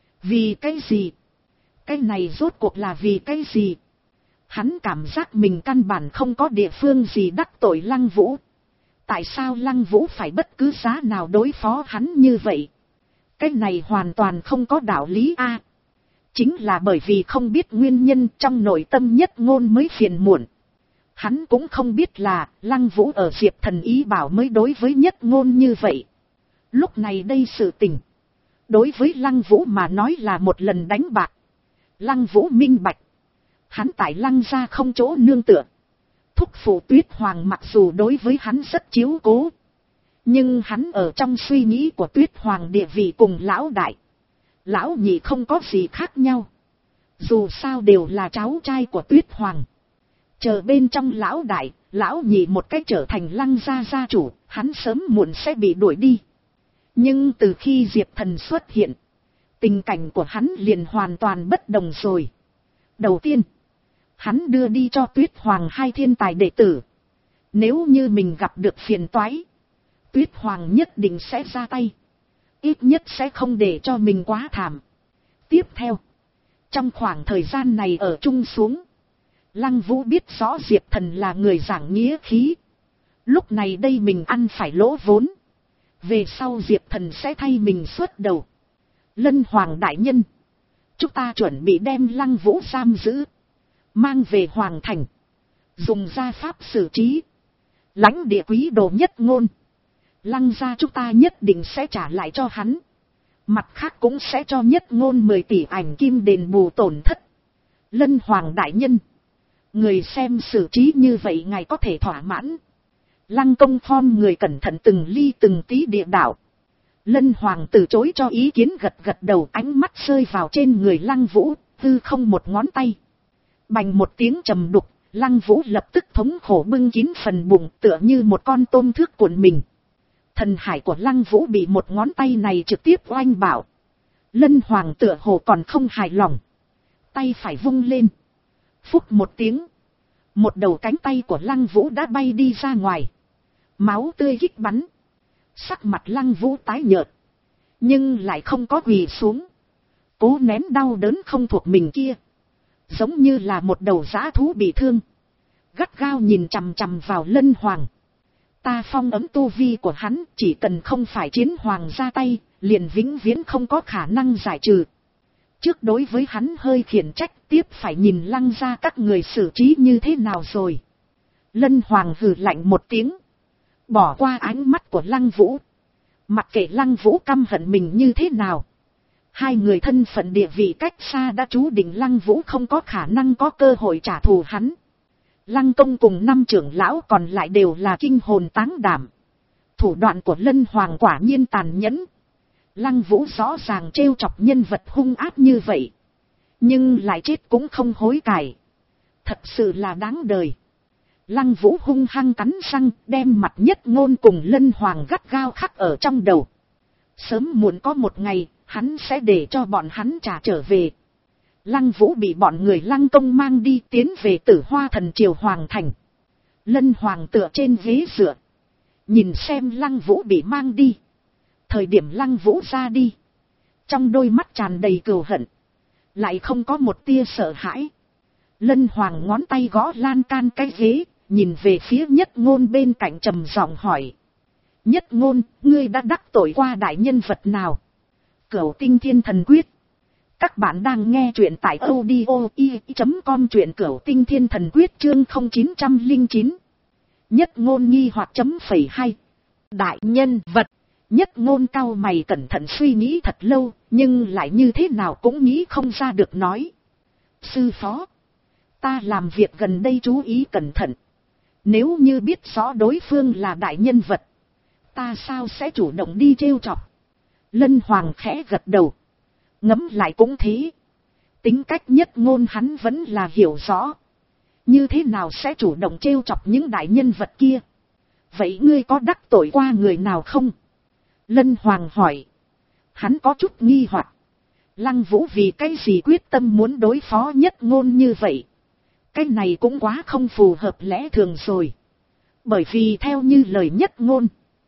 Vì cái gì? Cái này rốt cuộc là vì cái gì? Hắn cảm giác mình căn bản không có địa phương gì đắc tội Lăng Vũ. Tại sao Lăng Vũ phải bất cứ giá nào đối phó hắn như vậy? Cái này hoàn toàn không có đạo lý a. Chính là bởi vì không biết nguyên nhân trong nội tâm Nhất Ngôn mới phiền muộn. Hắn cũng không biết là Lăng Vũ ở Diệp Thần ý bảo mới đối với Nhất Ngôn như vậy. Lúc này đây sự tình, đối với Lăng Vũ mà nói là một lần đánh bạc. Lăng Vũ minh bạch. Hắn tại Lăng gia không chỗ nương tựa. Thúc phụ Tuyết Hoàng mặc dù đối với hắn rất chiếu cố, nhưng hắn ở trong suy nghĩ của Tuyết Hoàng địa vị cùng lão đại, lão nhị không có gì khác nhau. Dù sao đều là cháu trai của Tuyết Hoàng. Chờ bên trong lão đại, lão nhị một cách trở thành Lăng gia gia chủ, hắn sớm muộn sẽ bị đuổi đi. Nhưng từ khi Diệp Thần xuất hiện, tình cảnh của hắn liền hoàn toàn bất đồng rồi. Đầu tiên, hắn đưa đi cho Tuyết Hoàng hai thiên tài đệ tử. Nếu như mình gặp được phiền toái, Tuyết Hoàng nhất định sẽ ra tay. Ít nhất sẽ không để cho mình quá thảm. Tiếp theo, trong khoảng thời gian này ở chung xuống, Lăng Vũ biết rõ Diệp Thần là người giảng nghĩa khí. Lúc này đây mình ăn phải lỗ vốn. Về sau Diệp Thần sẽ thay mình xuất đầu. Lân Hoàng đại nhân, chúng ta chuẩn bị đem Lăng Vũ giam giữ, mang về Hoàng thành, dùng gia pháp xử trí. Lãnh địa quý đồ Nhất Ngôn, Lăng gia chúng ta nhất định sẽ trả lại cho hắn. Mặt khác cũng sẽ cho Nhất Ngôn mười tỷ ảnh kim đền bù tổn thất. Lân Hoàng đại nhân, người xem xử trí như vậy ngài có thể thỏa mãn. Lăng Công Phong người cẩn thận từng ly từng tí địa đạo. Lân Hoàng từ chối cho ý kiến, gật gật đầu, ánh mắt rơi vào trên người Lăng Vũ, hư không một ngón tay. Bành một tiếng trầm đục, Lăng Vũ lập tức thống khổ bưng kín phần bụng, tựa như một con tôm thước cuộn mình. Thần hải của Lăng Vũ bị một ngón tay này trực tiếp oanh bảo. Lân Hoàng tựa hồ còn không hài lòng, tay phải vung lên. Phúc một tiếng, một đầu cánh tay của Lăng Vũ đã bay đi ra ngoài. Máu tươi hích bắn. Sắc mặt Lăng Vũ tái nhợt, nhưng lại không có quỳ xuống. Cố nén đau đớn không thuộc mình kia, giống như là một đầu dã thú bị thương, gắt gao nhìn chằm chằm vào Lân Hoàng. Ta phong ấm tu vi của hắn, chỉ cần không phải chiến hoàng ra tay, liền vĩnh viễn không có khả năng giải trừ. Trước đối với hắn hơi khiển trách, tiếp phải nhìn Lăng gia các người xử trí như thế nào rồi. Lân Hoàng hừ lạnh một tiếng, bỏ qua ánh mắt của Lăng Vũ. Mặc kệ Lăng Vũ căm hận mình như thế nào, Hai người thân phận địa vị cách xa đã chú định Lăng Vũ không có khả năng có cơ hội trả thù hắn. Lăng Công cùng năm trưởng lão còn lại đều là kinh hồn táng đảm. Thủ đoạn của Lân Hoàng quả nhiên tàn nhẫn. Lăng Vũ rõ ràng trêu chọc nhân vật hung ác như vậy, nhưng lại chết cũng không hối cải. Thật sự là đáng đời. Lăng Vũ hung hăng cắn răng, đem Mặt Nhất Ngôn cùng Lân Hoàng gắt gao khắc ở trong đầu. Sớm muộn có một ngày, hắn sẽ để cho bọn hắn trả trở về. Lăng Vũ bị bọn người Lăng Công mang đi tiến về Tử Hoa Thần Triều Hoàng Thành. Lân Hoàng tựa trên ghế dựa, nhìn xem Lăng Vũ bị mang đi. Thời điểm Lăng Vũ ra đi, trong đôi mắt tràn đầy cừu hận, lại không có một tia sợ hãi. Lân Hoàng ngón tay gõ lan can cái ghế, nhìn về phía Nhất Ngôn bên cạnh trầm giọng hỏi. Nhất Ngôn, ngươi đã đắc tội qua đại nhân vật nào? Cửu Tinh Thiên Thần Quyết. Các bạn đang nghe truyện tại audio i chấm com, truyện Cửu Tinh Thiên Thần Quyết chương không chín không chín. Nhất Ngôn nghi hoặc chấm phẩy hai. Đại nhân vật. Nhất Ngôn cau mày cẩn thận suy nghĩ thật lâu, nhưng lại như thế nào cũng nghĩ không ra được nói. Sư phó, ta làm việc gần đây chú ý cẩn thận. Nếu như biết rõ đối phương là đại nhân vật, ta sao sẽ chủ động đi trêu chọc? Lân Hoàng khẽ gật đầu. Ngẫm lại cũng thế. Tính cách Nhất Ngôn hắn vẫn là hiểu rõ. Như thế nào sẽ chủ động trêu chọc những đại nhân vật kia? Vậy ngươi có đắc tội qua người nào không? Lân Hoàng hỏi. Hắn có chút nghi hoặc. Lăng Vũ vì cái gì quyết tâm muốn đối phó Nhất Ngôn như vậy? Cái này cũng quá không phù hợp lẽ thường rồi. Bởi vì theo như lời Nhất Ngôn,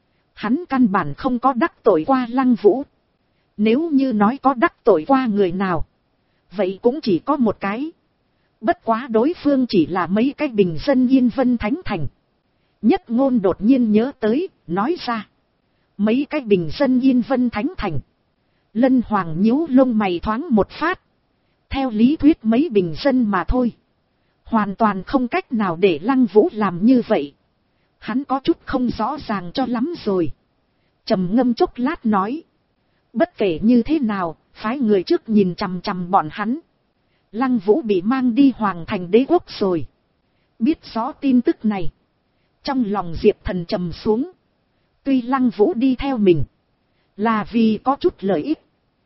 hắn căn bản không có đắc tội qua Lăng Vũ. Nếu như nói có đắc tội qua người nào, vậy cũng chỉ có một cái. Bất quá đối phương chỉ là mấy cái bình dân Yên Vân Thánh Thành. Nhất Ngôn đột nhiên nhớ tới, nói ra. Mấy cái bình dân Yên Vân Thánh Thành. Lân Hoàng nhíu lông mày thoáng một phát. Theo lý thuyết mấy bình dân mà thôi. Hoàn toàn không cách nào để Lăng Vũ làm như vậy. Hắn có chút không rõ ràng cho lắm rồi. Trầm ngâm chốc lát nói. Bất kể như thế nào, phái người trước nhìn chằm chằm bọn hắn. Lăng Vũ bị mang đi Hoàng Thành Đế Quốc rồi. Biết rõ tin tức này, trong lòng Diệp Thần trầm xuống. Tuy Lăng Vũ đi theo mình là vì có chút lợi ích,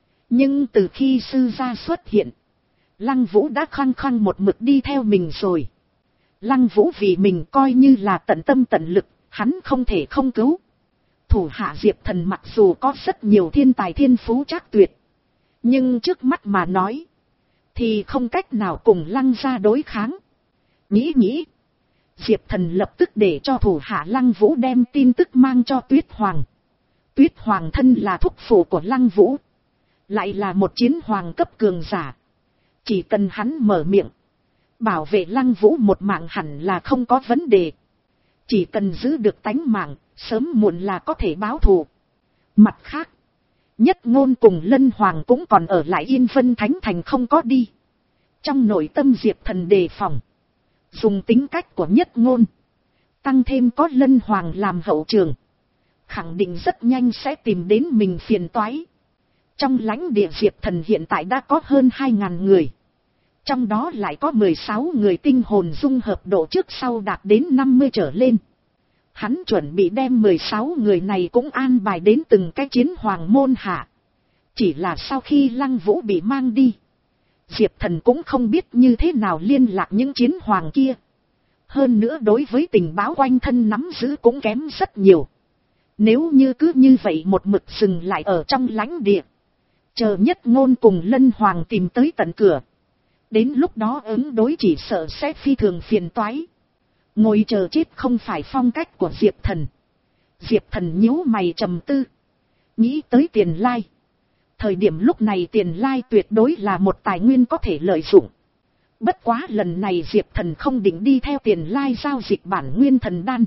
nhưng từ khi sư gia xuất hiện, Lăng Vũ đã khăng khăng một mực đi theo mình rồi. Lăng Vũ vì mình coi như là tận tâm tận lực, hắn không thể không cứu. Thủ hạ Diệp Thần mặc dù có rất nhiều thiên tài thiên phú trác tuyệt, nhưng trước mắt mà nói, thì không cách nào cùng Lăng gia đối kháng. Nghĩ nghĩ, Diệp Thần lập tức để cho thủ hạ Lăng Vũ đem tin tức mang cho Tuyết Hoàng. Tuyết Hoàng thân là thúc phụ của Lăng Vũ, lại là một chiến hoàng cấp cường giả. Chỉ cần hắn mở miệng, bảo vệ Lăng Vũ một mạng hẳn là không có vấn đề. Chỉ cần giữ được tánh mạng, sớm muộn là có thể báo thù. Mặt khác, Nhất Ngôn cùng Lân Hoàng cũng còn ở lại Yên Vân Thánh Thành không có đi. Trong nội tâm Diệp Thần đề phòng, dùng tính cách của Nhất Ngôn, tăng thêm có Lân Hoàng làm hậu trường, khẳng định rất nhanh sẽ tìm đến mình phiền toái. Trong lãnh địa Diệp Thần hiện tại đã có hơn hai ngàn người. Trong đó lại có mười sáu người tinh hồn dung hợp độ trước sau đạt đến năm mươi trở lên. Hắn chuẩn bị đem mười sáu người này cũng an bài đến từng cái chiến hoàng môn hạ. Chỉ là sau khi Lăng Vũ bị mang đi, Diệp Thần cũng không biết như thế nào liên lạc những chiến hoàng kia. Hơn nữa đối với tình báo quanh thân nắm giữ cũng kém rất nhiều. Nếu như cứ như vậy một mực dừng lại ở trong lãnh địa, chờ Nhất Ngôn cùng Lân Hoàng tìm tới tận cửa, đến lúc đó ứng đối chỉ sợ sẽ phi thường phiền toái. Ngồi chờ chết không phải phong cách của Diệp Thần. Diệp Thần nhíu mày trầm tư, nghĩ tới Tiền Lai. Thời điểm lúc này Tiền Lai tuyệt đối là một tài nguyên có thể lợi dụng. Bất quá lần này Diệp Thần không định đi theo Tiền Lai giao dịch bản nguyên thần đan,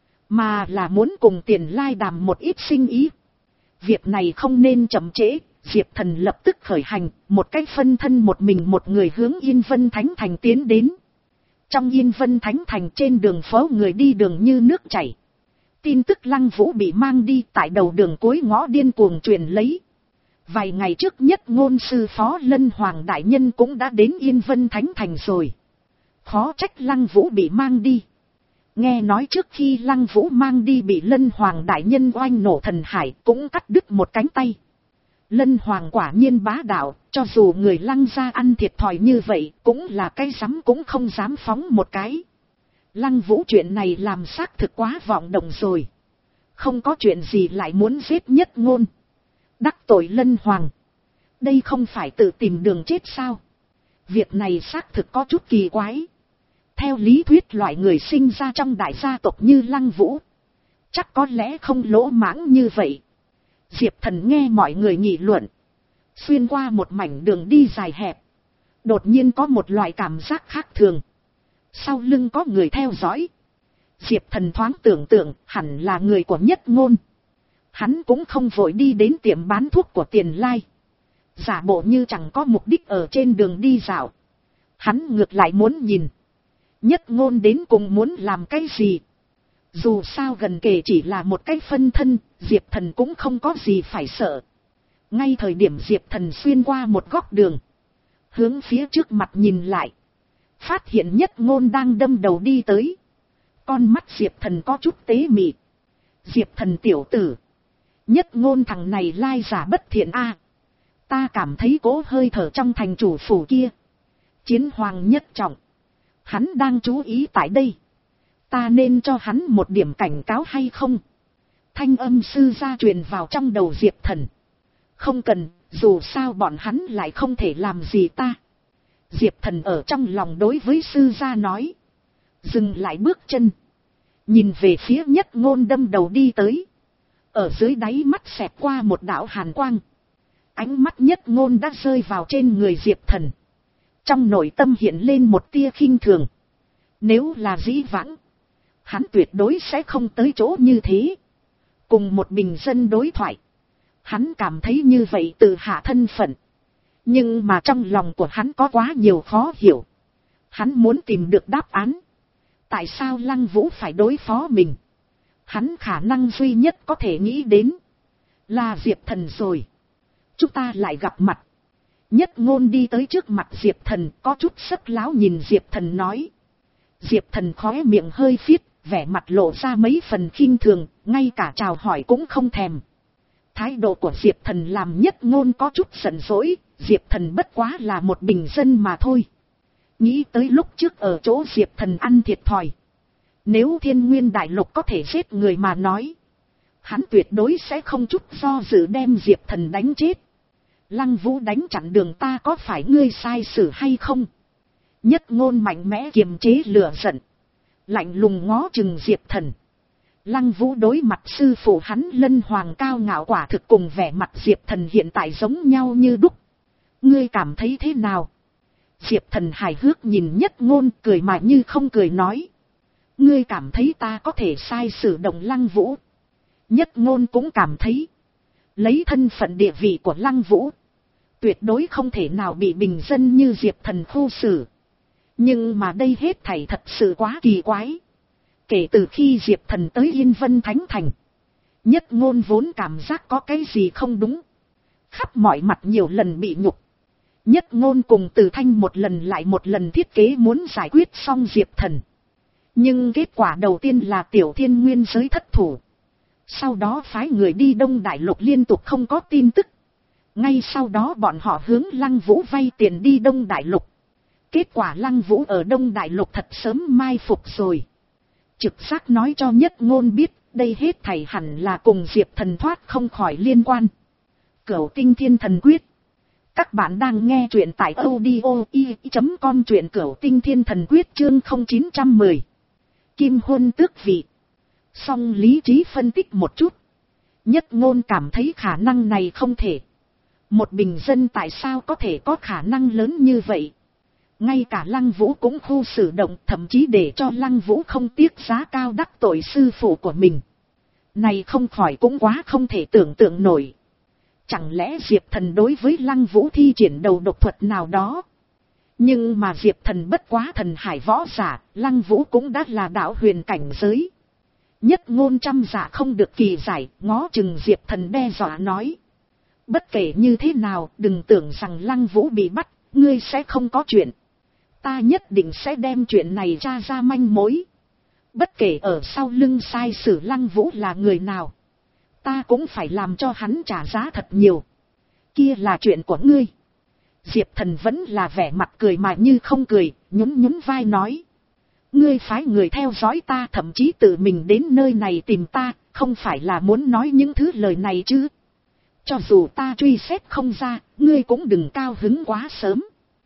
mà là muốn cùng Tiền Lai đàm một ít sinh ý. Việc này không nên chậm trễ. Diệp Thần lập tức khởi hành, một cách phân thân một mình một người hướng Yên Vân Thánh Thành tiến đến. Trong Yên Vân Thánh Thành trên đường phố người đi đường như nước chảy. Tin tức Lăng Vũ bị mang đi tại đầu đường cuối ngõ điên cuồng truyền lấy. Vài ngày trước Nhất Ngôn sư phó Lân Hoàng đại nhân cũng đã đến Yên Vân Thánh Thành rồi. Khó trách Lăng Vũ bị mang đi. Nghe nói trước khi Lăng Vũ mang đi bị Lân Hoàng đại nhân oanh nổ thần hải cũng cắt đứt một cánh tay. Lân Hoàng quả nhiên bá đạo, cho dù người Lăng gia ăn thiệt thòi như vậy cũng là cái dám cũng không dám phóng một cái. Lăng Vũ chuyện này làm xác thực quá vọng động rồi. Không có chuyện gì lại muốn giết Nhất Ngôn. Đắc tội Lân Hoàng. Đây không phải tự tìm đường chết sao? Việc này xác thực có chút kỳ quái. Theo lý thuyết loại người sinh ra trong đại gia tộc như Lăng Vũ, chắc có lẽ không lỗ mãng như vậy. Diệp Thần nghe mọi người nghị luận. Xuyên qua một mảnh đường đi dài hẹp. Đột nhiên có một loại cảm giác khác thường. Sau lưng có người theo dõi. Diệp Thần thoáng tưởng tượng hẳn là người của Nhất Ngôn. Hắn cũng không vội đi đến tiệm bán thuốc của Tiền Lai. Giả bộ như chẳng có mục đích ở trên đường đi dạo. Hắn ngược lại muốn nhìn. Nhất Ngôn đến cùng muốn làm cái gì? Dù sao gần kề chỉ là một cái phân thân, Diệp Thần cũng không có gì phải sợ. Ngay thời điểm Diệp Thần xuyên qua một góc đường. Hướng phía trước mặt nhìn lại. Phát hiện Nhất Ngôn đang đâm đầu đi tới. Con mắt Diệp Thần có chút tế mị. Diệp Thần tiểu tử. Nhất Ngôn thằng này lai giả bất thiện a. Ta cảm thấy cố hơi thở trong thành chủ phủ kia. Chiến hoàng nhất trọng. Hắn đang chú ý tại đây. Ta nên cho hắn một điểm cảnh cáo hay không? Thanh âm sư gia truyền vào trong đầu Diệp Thần. Không cần, dù sao bọn hắn lại không thể làm gì ta. Diệp Thần ở trong lòng đối với sư gia nói. Dừng lại bước chân. Nhìn về phía Nhất Ngôn đâm đầu đi tới. Ở dưới đáy mắt xẹt qua một đạo hàn quang. Ánh mắt Nhất Ngôn đã rơi vào trên người Diệp Thần. Trong nội tâm hiện lên một tia khinh thường. Nếu là dĩ vãng, hắn tuyệt đối sẽ không tới chỗ như thế. Cùng một bình dân đối thoại. Hắn cảm thấy như vậy tự hạ thân phận. Nhưng mà trong lòng của hắn có quá nhiều khó hiểu. Hắn muốn tìm được đáp án. Tại sao Lăng Vũ phải đối phó mình? Hắn khả năng duy nhất có thể nghĩ đến là Diệp Thần rồi. Chúng ta lại gặp mặt. Nhất Ngôn đi tới trước mặt Diệp Thần, có chút sấp láo nhìn Diệp Thần nói. Diệp Thần khóe miệng hơi phiết, vẻ mặt lộ ra mấy phần khinh thường, ngay cả chào hỏi cũng không thèm. Thái độ của Diệp Thần làm Nhất Ngôn có chút giận dỗi, Diệp Thần bất quá là một bình dân mà thôi. Nghĩ tới lúc trước ở chỗ Diệp Thần ăn thiệt thòi. Nếu Thiên Nguyên Đại Lục có thể giết người mà nói, hắn tuyệt đối sẽ không chút do dự đem Diệp Thần đánh chết. Lăng Vũ đánh chặn đường ta có phải ngươi sai xử hay không? Nhất Ngôn mạnh mẽ kiềm chế lửa giận. Lạnh lùng ngó chừng Diệp Thần. Lăng Vũ đối mặt sư phụ hắn Lân Hoàng cao ngạo quả thực cùng vẻ mặt Diệp Thần hiện tại giống nhau như đúc. Ngươi cảm thấy thế nào? Diệp Thần hài hước nhìn Nhất Ngôn cười mà như không cười nói. Ngươi cảm thấy ta có thể sai sử động Lăng Vũ? Nhất Ngôn cũng cảm thấy. Lấy thân phận địa vị của Lăng Vũ. Tuyệt đối không thể nào bị bình dân như Diệp Thần khu xử. Nhưng mà đây hết thảy thật sự quá kỳ quái. Kể từ khi Diệp Thần tới Yên Vân Thánh Thành. Nhất Ngôn vốn cảm giác có cái gì không đúng. Khắp mọi mặt nhiều lần bị nhục. Nhất Ngôn cùng Từ Thanh một lần lại một lần thiết kế muốn giải quyết xong Diệp Thần. Nhưng kết quả đầu tiên là Tiểu Thiên Nguyên giới thất thủ. Sau đó phái người đi Đông Đại Lục liên tục không có tin tức. Ngay sau đó bọn họ hướng Lăng Vũ vay tiền đi Đông Đại Lục. Kết quả Lăng Vũ ở Đông Đại Lục thật sớm mai phục rồi. Trực giác nói cho Nhất Ngôn biết, đây hết thảy hẳn là cùng Diệp Thần thoát không khỏi liên quan. Cửu Tinh Thiên Thần Quyết. Các bạn đang nghe truyện tại audio i chấm com, truyện Cửu Tinh Thiên Thần Quyết chương không chín một không. Kim Huân tước vị. Song lý trí phân tích một chút. Nhất Ngôn cảm thấy khả năng này không thể. Một bình dân tại sao có thể có khả năng lớn như vậy? Ngay cả Lăng Vũ cũng khu xử động, thậm chí để cho Lăng Vũ không tiếc giá cao đắc tội sư phụ của mình. Này không khỏi cũng quá không thể tưởng tượng nổi. Chẳng lẽ Diệp Thần đối với Lăng Vũ thi triển đầu độc thuật nào đó? Nhưng mà Diệp Thần bất quá thần hải võ giả, Lăng Vũ cũng đã là đạo huyền cảnh giới. Nhất Ngôn trăm dạ không được kỳ giải, ngó chừng Diệp Thần đe dọa nói. Bất kể như thế nào, đừng tưởng rằng Lăng Vũ bị bắt, ngươi sẽ không có chuyện. Ta nhất định sẽ đem chuyện này tra ra manh mối. Bất kể ở sau lưng sai sử Lăng Vũ là người nào, ta cũng phải làm cho hắn trả giá thật nhiều. Kia là chuyện của ngươi. Diệp Thần vẫn là vẻ mặt cười mà như không cười, nhún nhún vai nói. Ngươi phái người theo dõi ta, thậm chí tự mình đến nơi này tìm ta, không phải là muốn nói những thứ lời này chứ. Cho dù ta truy xét không ra, ngươi cũng đừng cao hứng quá sớm.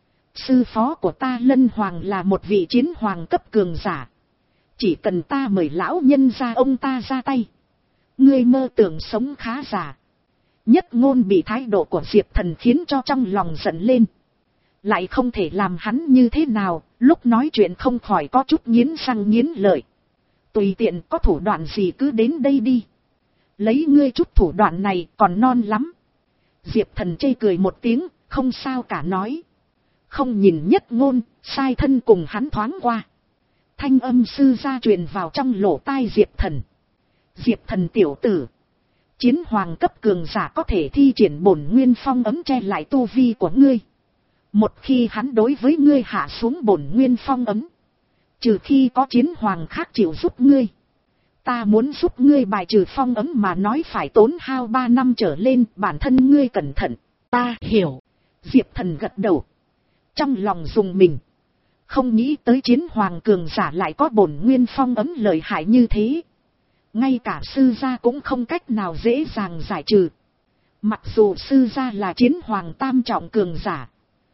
Sư phó của ta Lân Hoàng là một vị chiến hoàng cấp cường giả. Chỉ cần ta mời lão nhân ra ông ta ra tay, ngươi mơ tưởng sống khá giả. Nhất Ngôn bị thái độ của Diệp Thần khiến cho trong lòng giận lên. Lại không thể làm hắn như thế nào, lúc nói chuyện không khỏi có chút nghiến răng nghiến lợi. Tùy tiện có thủ đoạn gì cứ đến đây đi. Lấy ngươi chút thủ đoạn này còn non lắm. Diệp Thần chê cười một tiếng, không sao cả nói. Không nhìn Nhất Ngôn, sai thân cùng hắn thoáng qua. Thanh âm sư gia truyền vào trong lỗ tai Diệp Thần. Diệp Thần tiểu tử. Chiến hoàng cấp cường giả có thể thi triển bổn nguyên phong ấm che lại tu vi của ngươi. Một khi hắn đối với ngươi hạ xuống bổn nguyên phong ấm, trừ khi có chiến hoàng khác chịu giúp ngươi, ta muốn giúp ngươi bài trừ phong ấm mà nói phải tốn hao ba năm trở lên, bản thân ngươi cẩn thận. Ta hiểu. Diệp Thần gật đầu. Trong lòng dùng mình. Không nghĩ tới chiến hoàng cường giả lại có bổn nguyên phong ấm lợi hại như thế. Ngay cả sư gia cũng không cách nào dễ dàng giải trừ. Mặc dù sư gia là chiến hoàng tam trọng cường giả,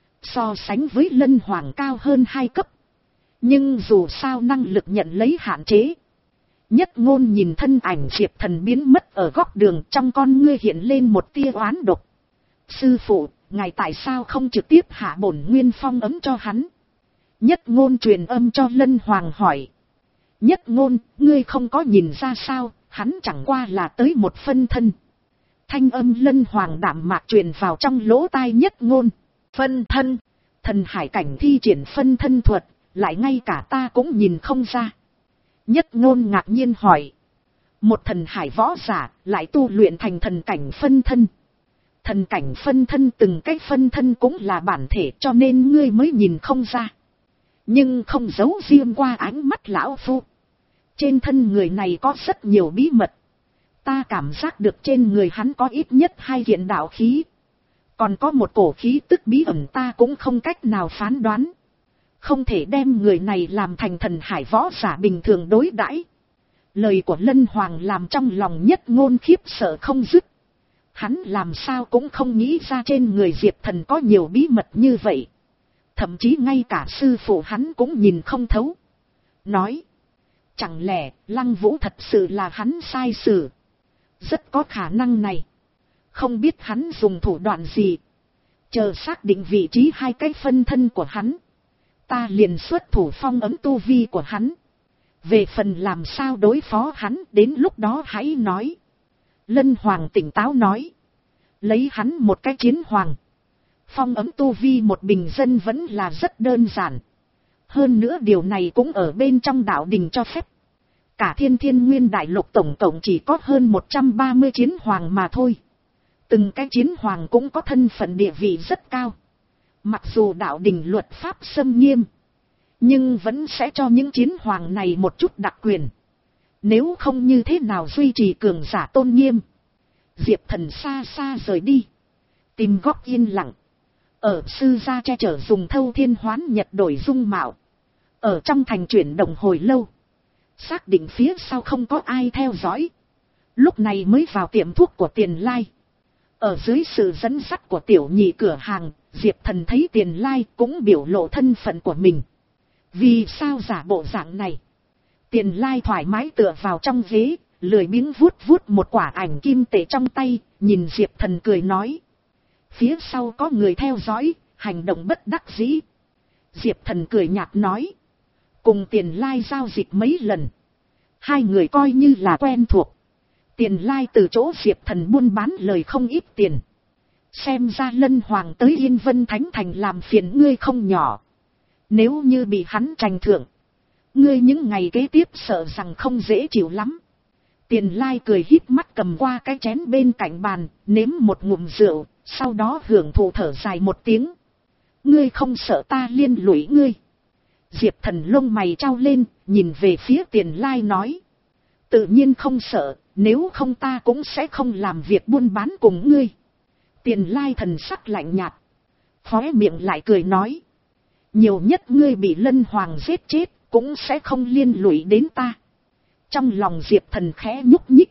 so sánh với Lân Hoàng cao hơn hai cấp, nhưng dù sao năng lực nhận lấy hạn chế. Nhất Ngôn nhìn thân ảnh Diệp Thần biến mất ở góc đường, trong con ngươi hiện lên một tia oán độc. Sư phụ, ngài tại sao không trực tiếp hạ bổn nguyên phong ấm cho hắn? Nhất Ngôn truyền âm cho Lân Hoàng hỏi. Nhất Ngôn, ngươi không có nhìn ra sao, hắn chẳng qua là tới một phân thân. Thanh âm Lân Hoàng đạm mạc truyền vào trong lỗ tai Nhất Ngôn. Phân thân, thần hải cảnh thi triển phân thân thuật, lại ngay cả ta cũng nhìn không ra. Nhất Ngôn ngạc nhiên hỏi. Một thần hải võ giả lại tu luyện thành thần cảnh phân thân. Thần cảnh phân thân từng cái phân thân cũng là bản thể, cho nên ngươi mới nhìn không ra. Nhưng không giấu riêng qua ánh mắt lão phu. Trên thân người này có rất nhiều bí mật. Ta cảm giác được trên người hắn có ít nhất hai kiện đạo khí. Còn có một cổ khí tức bí ẩn ta cũng không cách nào phán đoán. Không thể đem người này làm thành thần hải võ giả bình thường đối đãi. Lời của Lân Hoàng làm trong lòng Nhất Ngôn khiếp sợ không dứt. Hắn làm sao cũng không nghĩ ra trên người Diệp Thần có nhiều bí mật như vậy. Thậm chí ngay cả sư phụ hắn cũng nhìn không thấu. Nói. Chẳng lẽ Lăng Vũ thật sự là hắn sai sử? Rất có khả năng này. Không biết hắn dùng thủ đoạn gì. Chờ xác định vị trí hai cái phân thân của hắn, ta liền xuất thủ phong ấm tu vi của hắn. Về phần làm sao đối phó hắn, đến lúc đó hãy nói. Lân Hoàng tỉnh táo nói. Lấy hắn một cái chiến hoàng, phong ấm tu vi một bình dân vẫn là rất đơn giản. Hơn nữa điều này cũng ở bên trong đạo đình cho phép. Cả thiên thiên nguyên đại lục tổng cộng chỉ có hơn một trăm ba mươi chiến hoàng mà thôi. Từng cái chiến hoàng cũng có thân phận địa vị rất cao. Mặc dù đạo đình luật pháp xâm nghiêm, nhưng vẫn sẽ cho những chiến hoàng này một chút đặc quyền. Nếu không như thế nào duy trì cường giả tôn nghiêm. Diệp Thần xa xa rời đi, tìm góc yên lặng. Ở sư gia che chở dùng thâu thiên hoán nhật đổi dung mạo. Ở trong thành chuyển động hồi lâu. Xác định phía sau không có ai theo dõi. Lúc này mới vào tiệm thuốc của Tiền Lai. Ở dưới sự dẫn dắt của tiểu nhị cửa hàng, Diệp Thần thấy Tiền Lai cũng biểu lộ thân phận của mình. Vì sao giả bộ dạng này? Tiền Lai thoải mái tựa vào trong ghế, lười biếng vuốt vuốt một quả ảnh kim tệ trong tay, nhìn Diệp Thần cười nói. Phía sau có người theo dõi, hành động bất đắc dĩ. Diệp Thần cười nhạt nói. Cùng Tiền Lai giao dịch mấy lần, hai người coi như là quen thuộc. Tiền Lai từ chỗ Diệp Thần buôn bán lời không ít tiền. Xem ra Lân Hoàng tới Yên Vân Thánh Thành làm phiền ngươi không nhỏ. Nếu như bị hắn trành thưởng, ngươi những ngày kế tiếp sợ rằng không dễ chịu lắm. Tiền Lai cười híp mắt cầm qua cái chén bên cạnh bàn, nếm một ngụm rượu, sau đó hưởng thụ thở dài một tiếng. Ngươi không sợ ta liên lụy ngươi? Diệp Thần lông mày trao lên, nhìn về phía Tiền Lai nói. Tự nhiên không sợ, nếu không ta cũng sẽ không làm việc buôn bán cùng ngươi. Tiền Lai thần sắc lạnh nhạt, khóe miệng lại cười nói. Nhiều nhất ngươi bị Lân Hoàng giết chết, cũng sẽ không liên lụy đến ta. Trong lòng Diệp Thần khẽ nhúc nhích.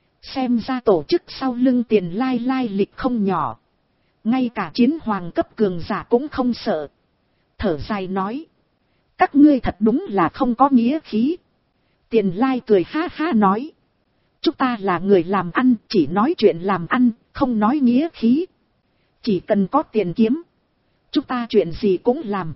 Xem ra tổ chức sau lưng Tiền Lai lai lịch không nhỏ. Ngay cả chiến hoàng cấp cường giả cũng không sợ. Thở dài nói. Các ngươi thật đúng là không có nghĩa khí. Tiền Lai cười ha ha nói. Chúng ta là người làm ăn, chỉ nói chuyện làm ăn, không nói nghĩa khí. Chỉ cần có tiền kiếm, chúng ta chuyện gì cũng làm.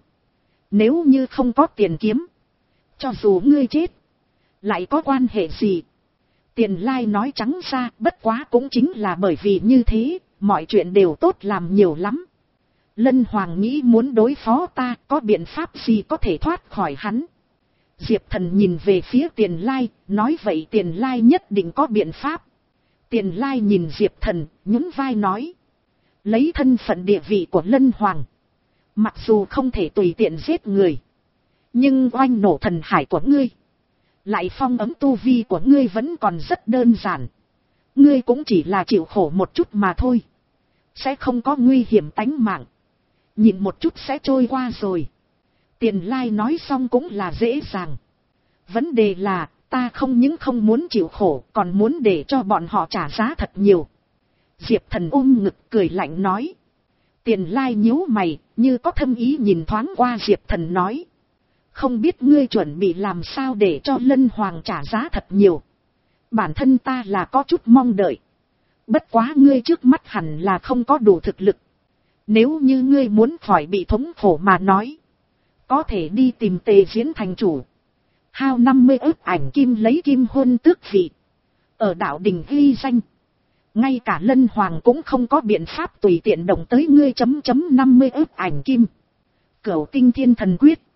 Nếu như không có tiền kiếm, cho dù ngươi chết, lại có quan hệ gì? Tiền Lai nói trắng ra, bất quá cũng chính là bởi vì như thế, mọi chuyện đều tốt làm nhiều lắm. Lân Hoàng nghĩ muốn đối phó ta, có biện pháp gì có thể thoát khỏi hắn? Diệp Thần nhìn về phía Tiền Lai, nói vậy Tiền Lai nhất định có biện pháp. Tiền Lai nhìn Diệp Thần, nhún vai nói. Lấy thân phận địa vị của Lân Hoàng, mặc dù không thể tùy tiện giết người, nhưng oanh nổ thần hải của ngươi, lại phong ấm tu vi của ngươi vẫn còn rất đơn giản. Ngươi cũng chỉ là chịu khổ một chút mà thôi, sẽ không có nguy hiểm tánh mạng. Nhìn một chút sẽ trôi qua rồi. Tiền Lai nói xong cũng là dễ dàng. Vấn đề là, ta không những không muốn chịu khổ, còn muốn để cho bọn họ trả giá thật nhiều. Diệp Thần ôm ngực cười lạnh nói. Tiền Lai nhíu mày, như có thâm ý nhìn thoáng qua Diệp Thần nói. Không biết ngươi chuẩn bị làm sao để cho Lân Hoàng trả giá thật nhiều. Bản thân ta là có chút mong đợi. Bất quá ngươi trước mắt hẳn là không có đủ thực lực. Nếu như ngươi muốn khỏi bị thống khổ mà nói, có thể đi tìm Tề Diễn thành chủ, hao năm mươi ức ảnh kim lấy kim hôn tước vị, ở đạo đình ghi danh. Ngay cả Lân Hoàng cũng không có biện pháp tùy tiện động tới ngươi chấm chấm năm mươi ức ảnh kim. Cửu Tinh Thiên Thần Quyết.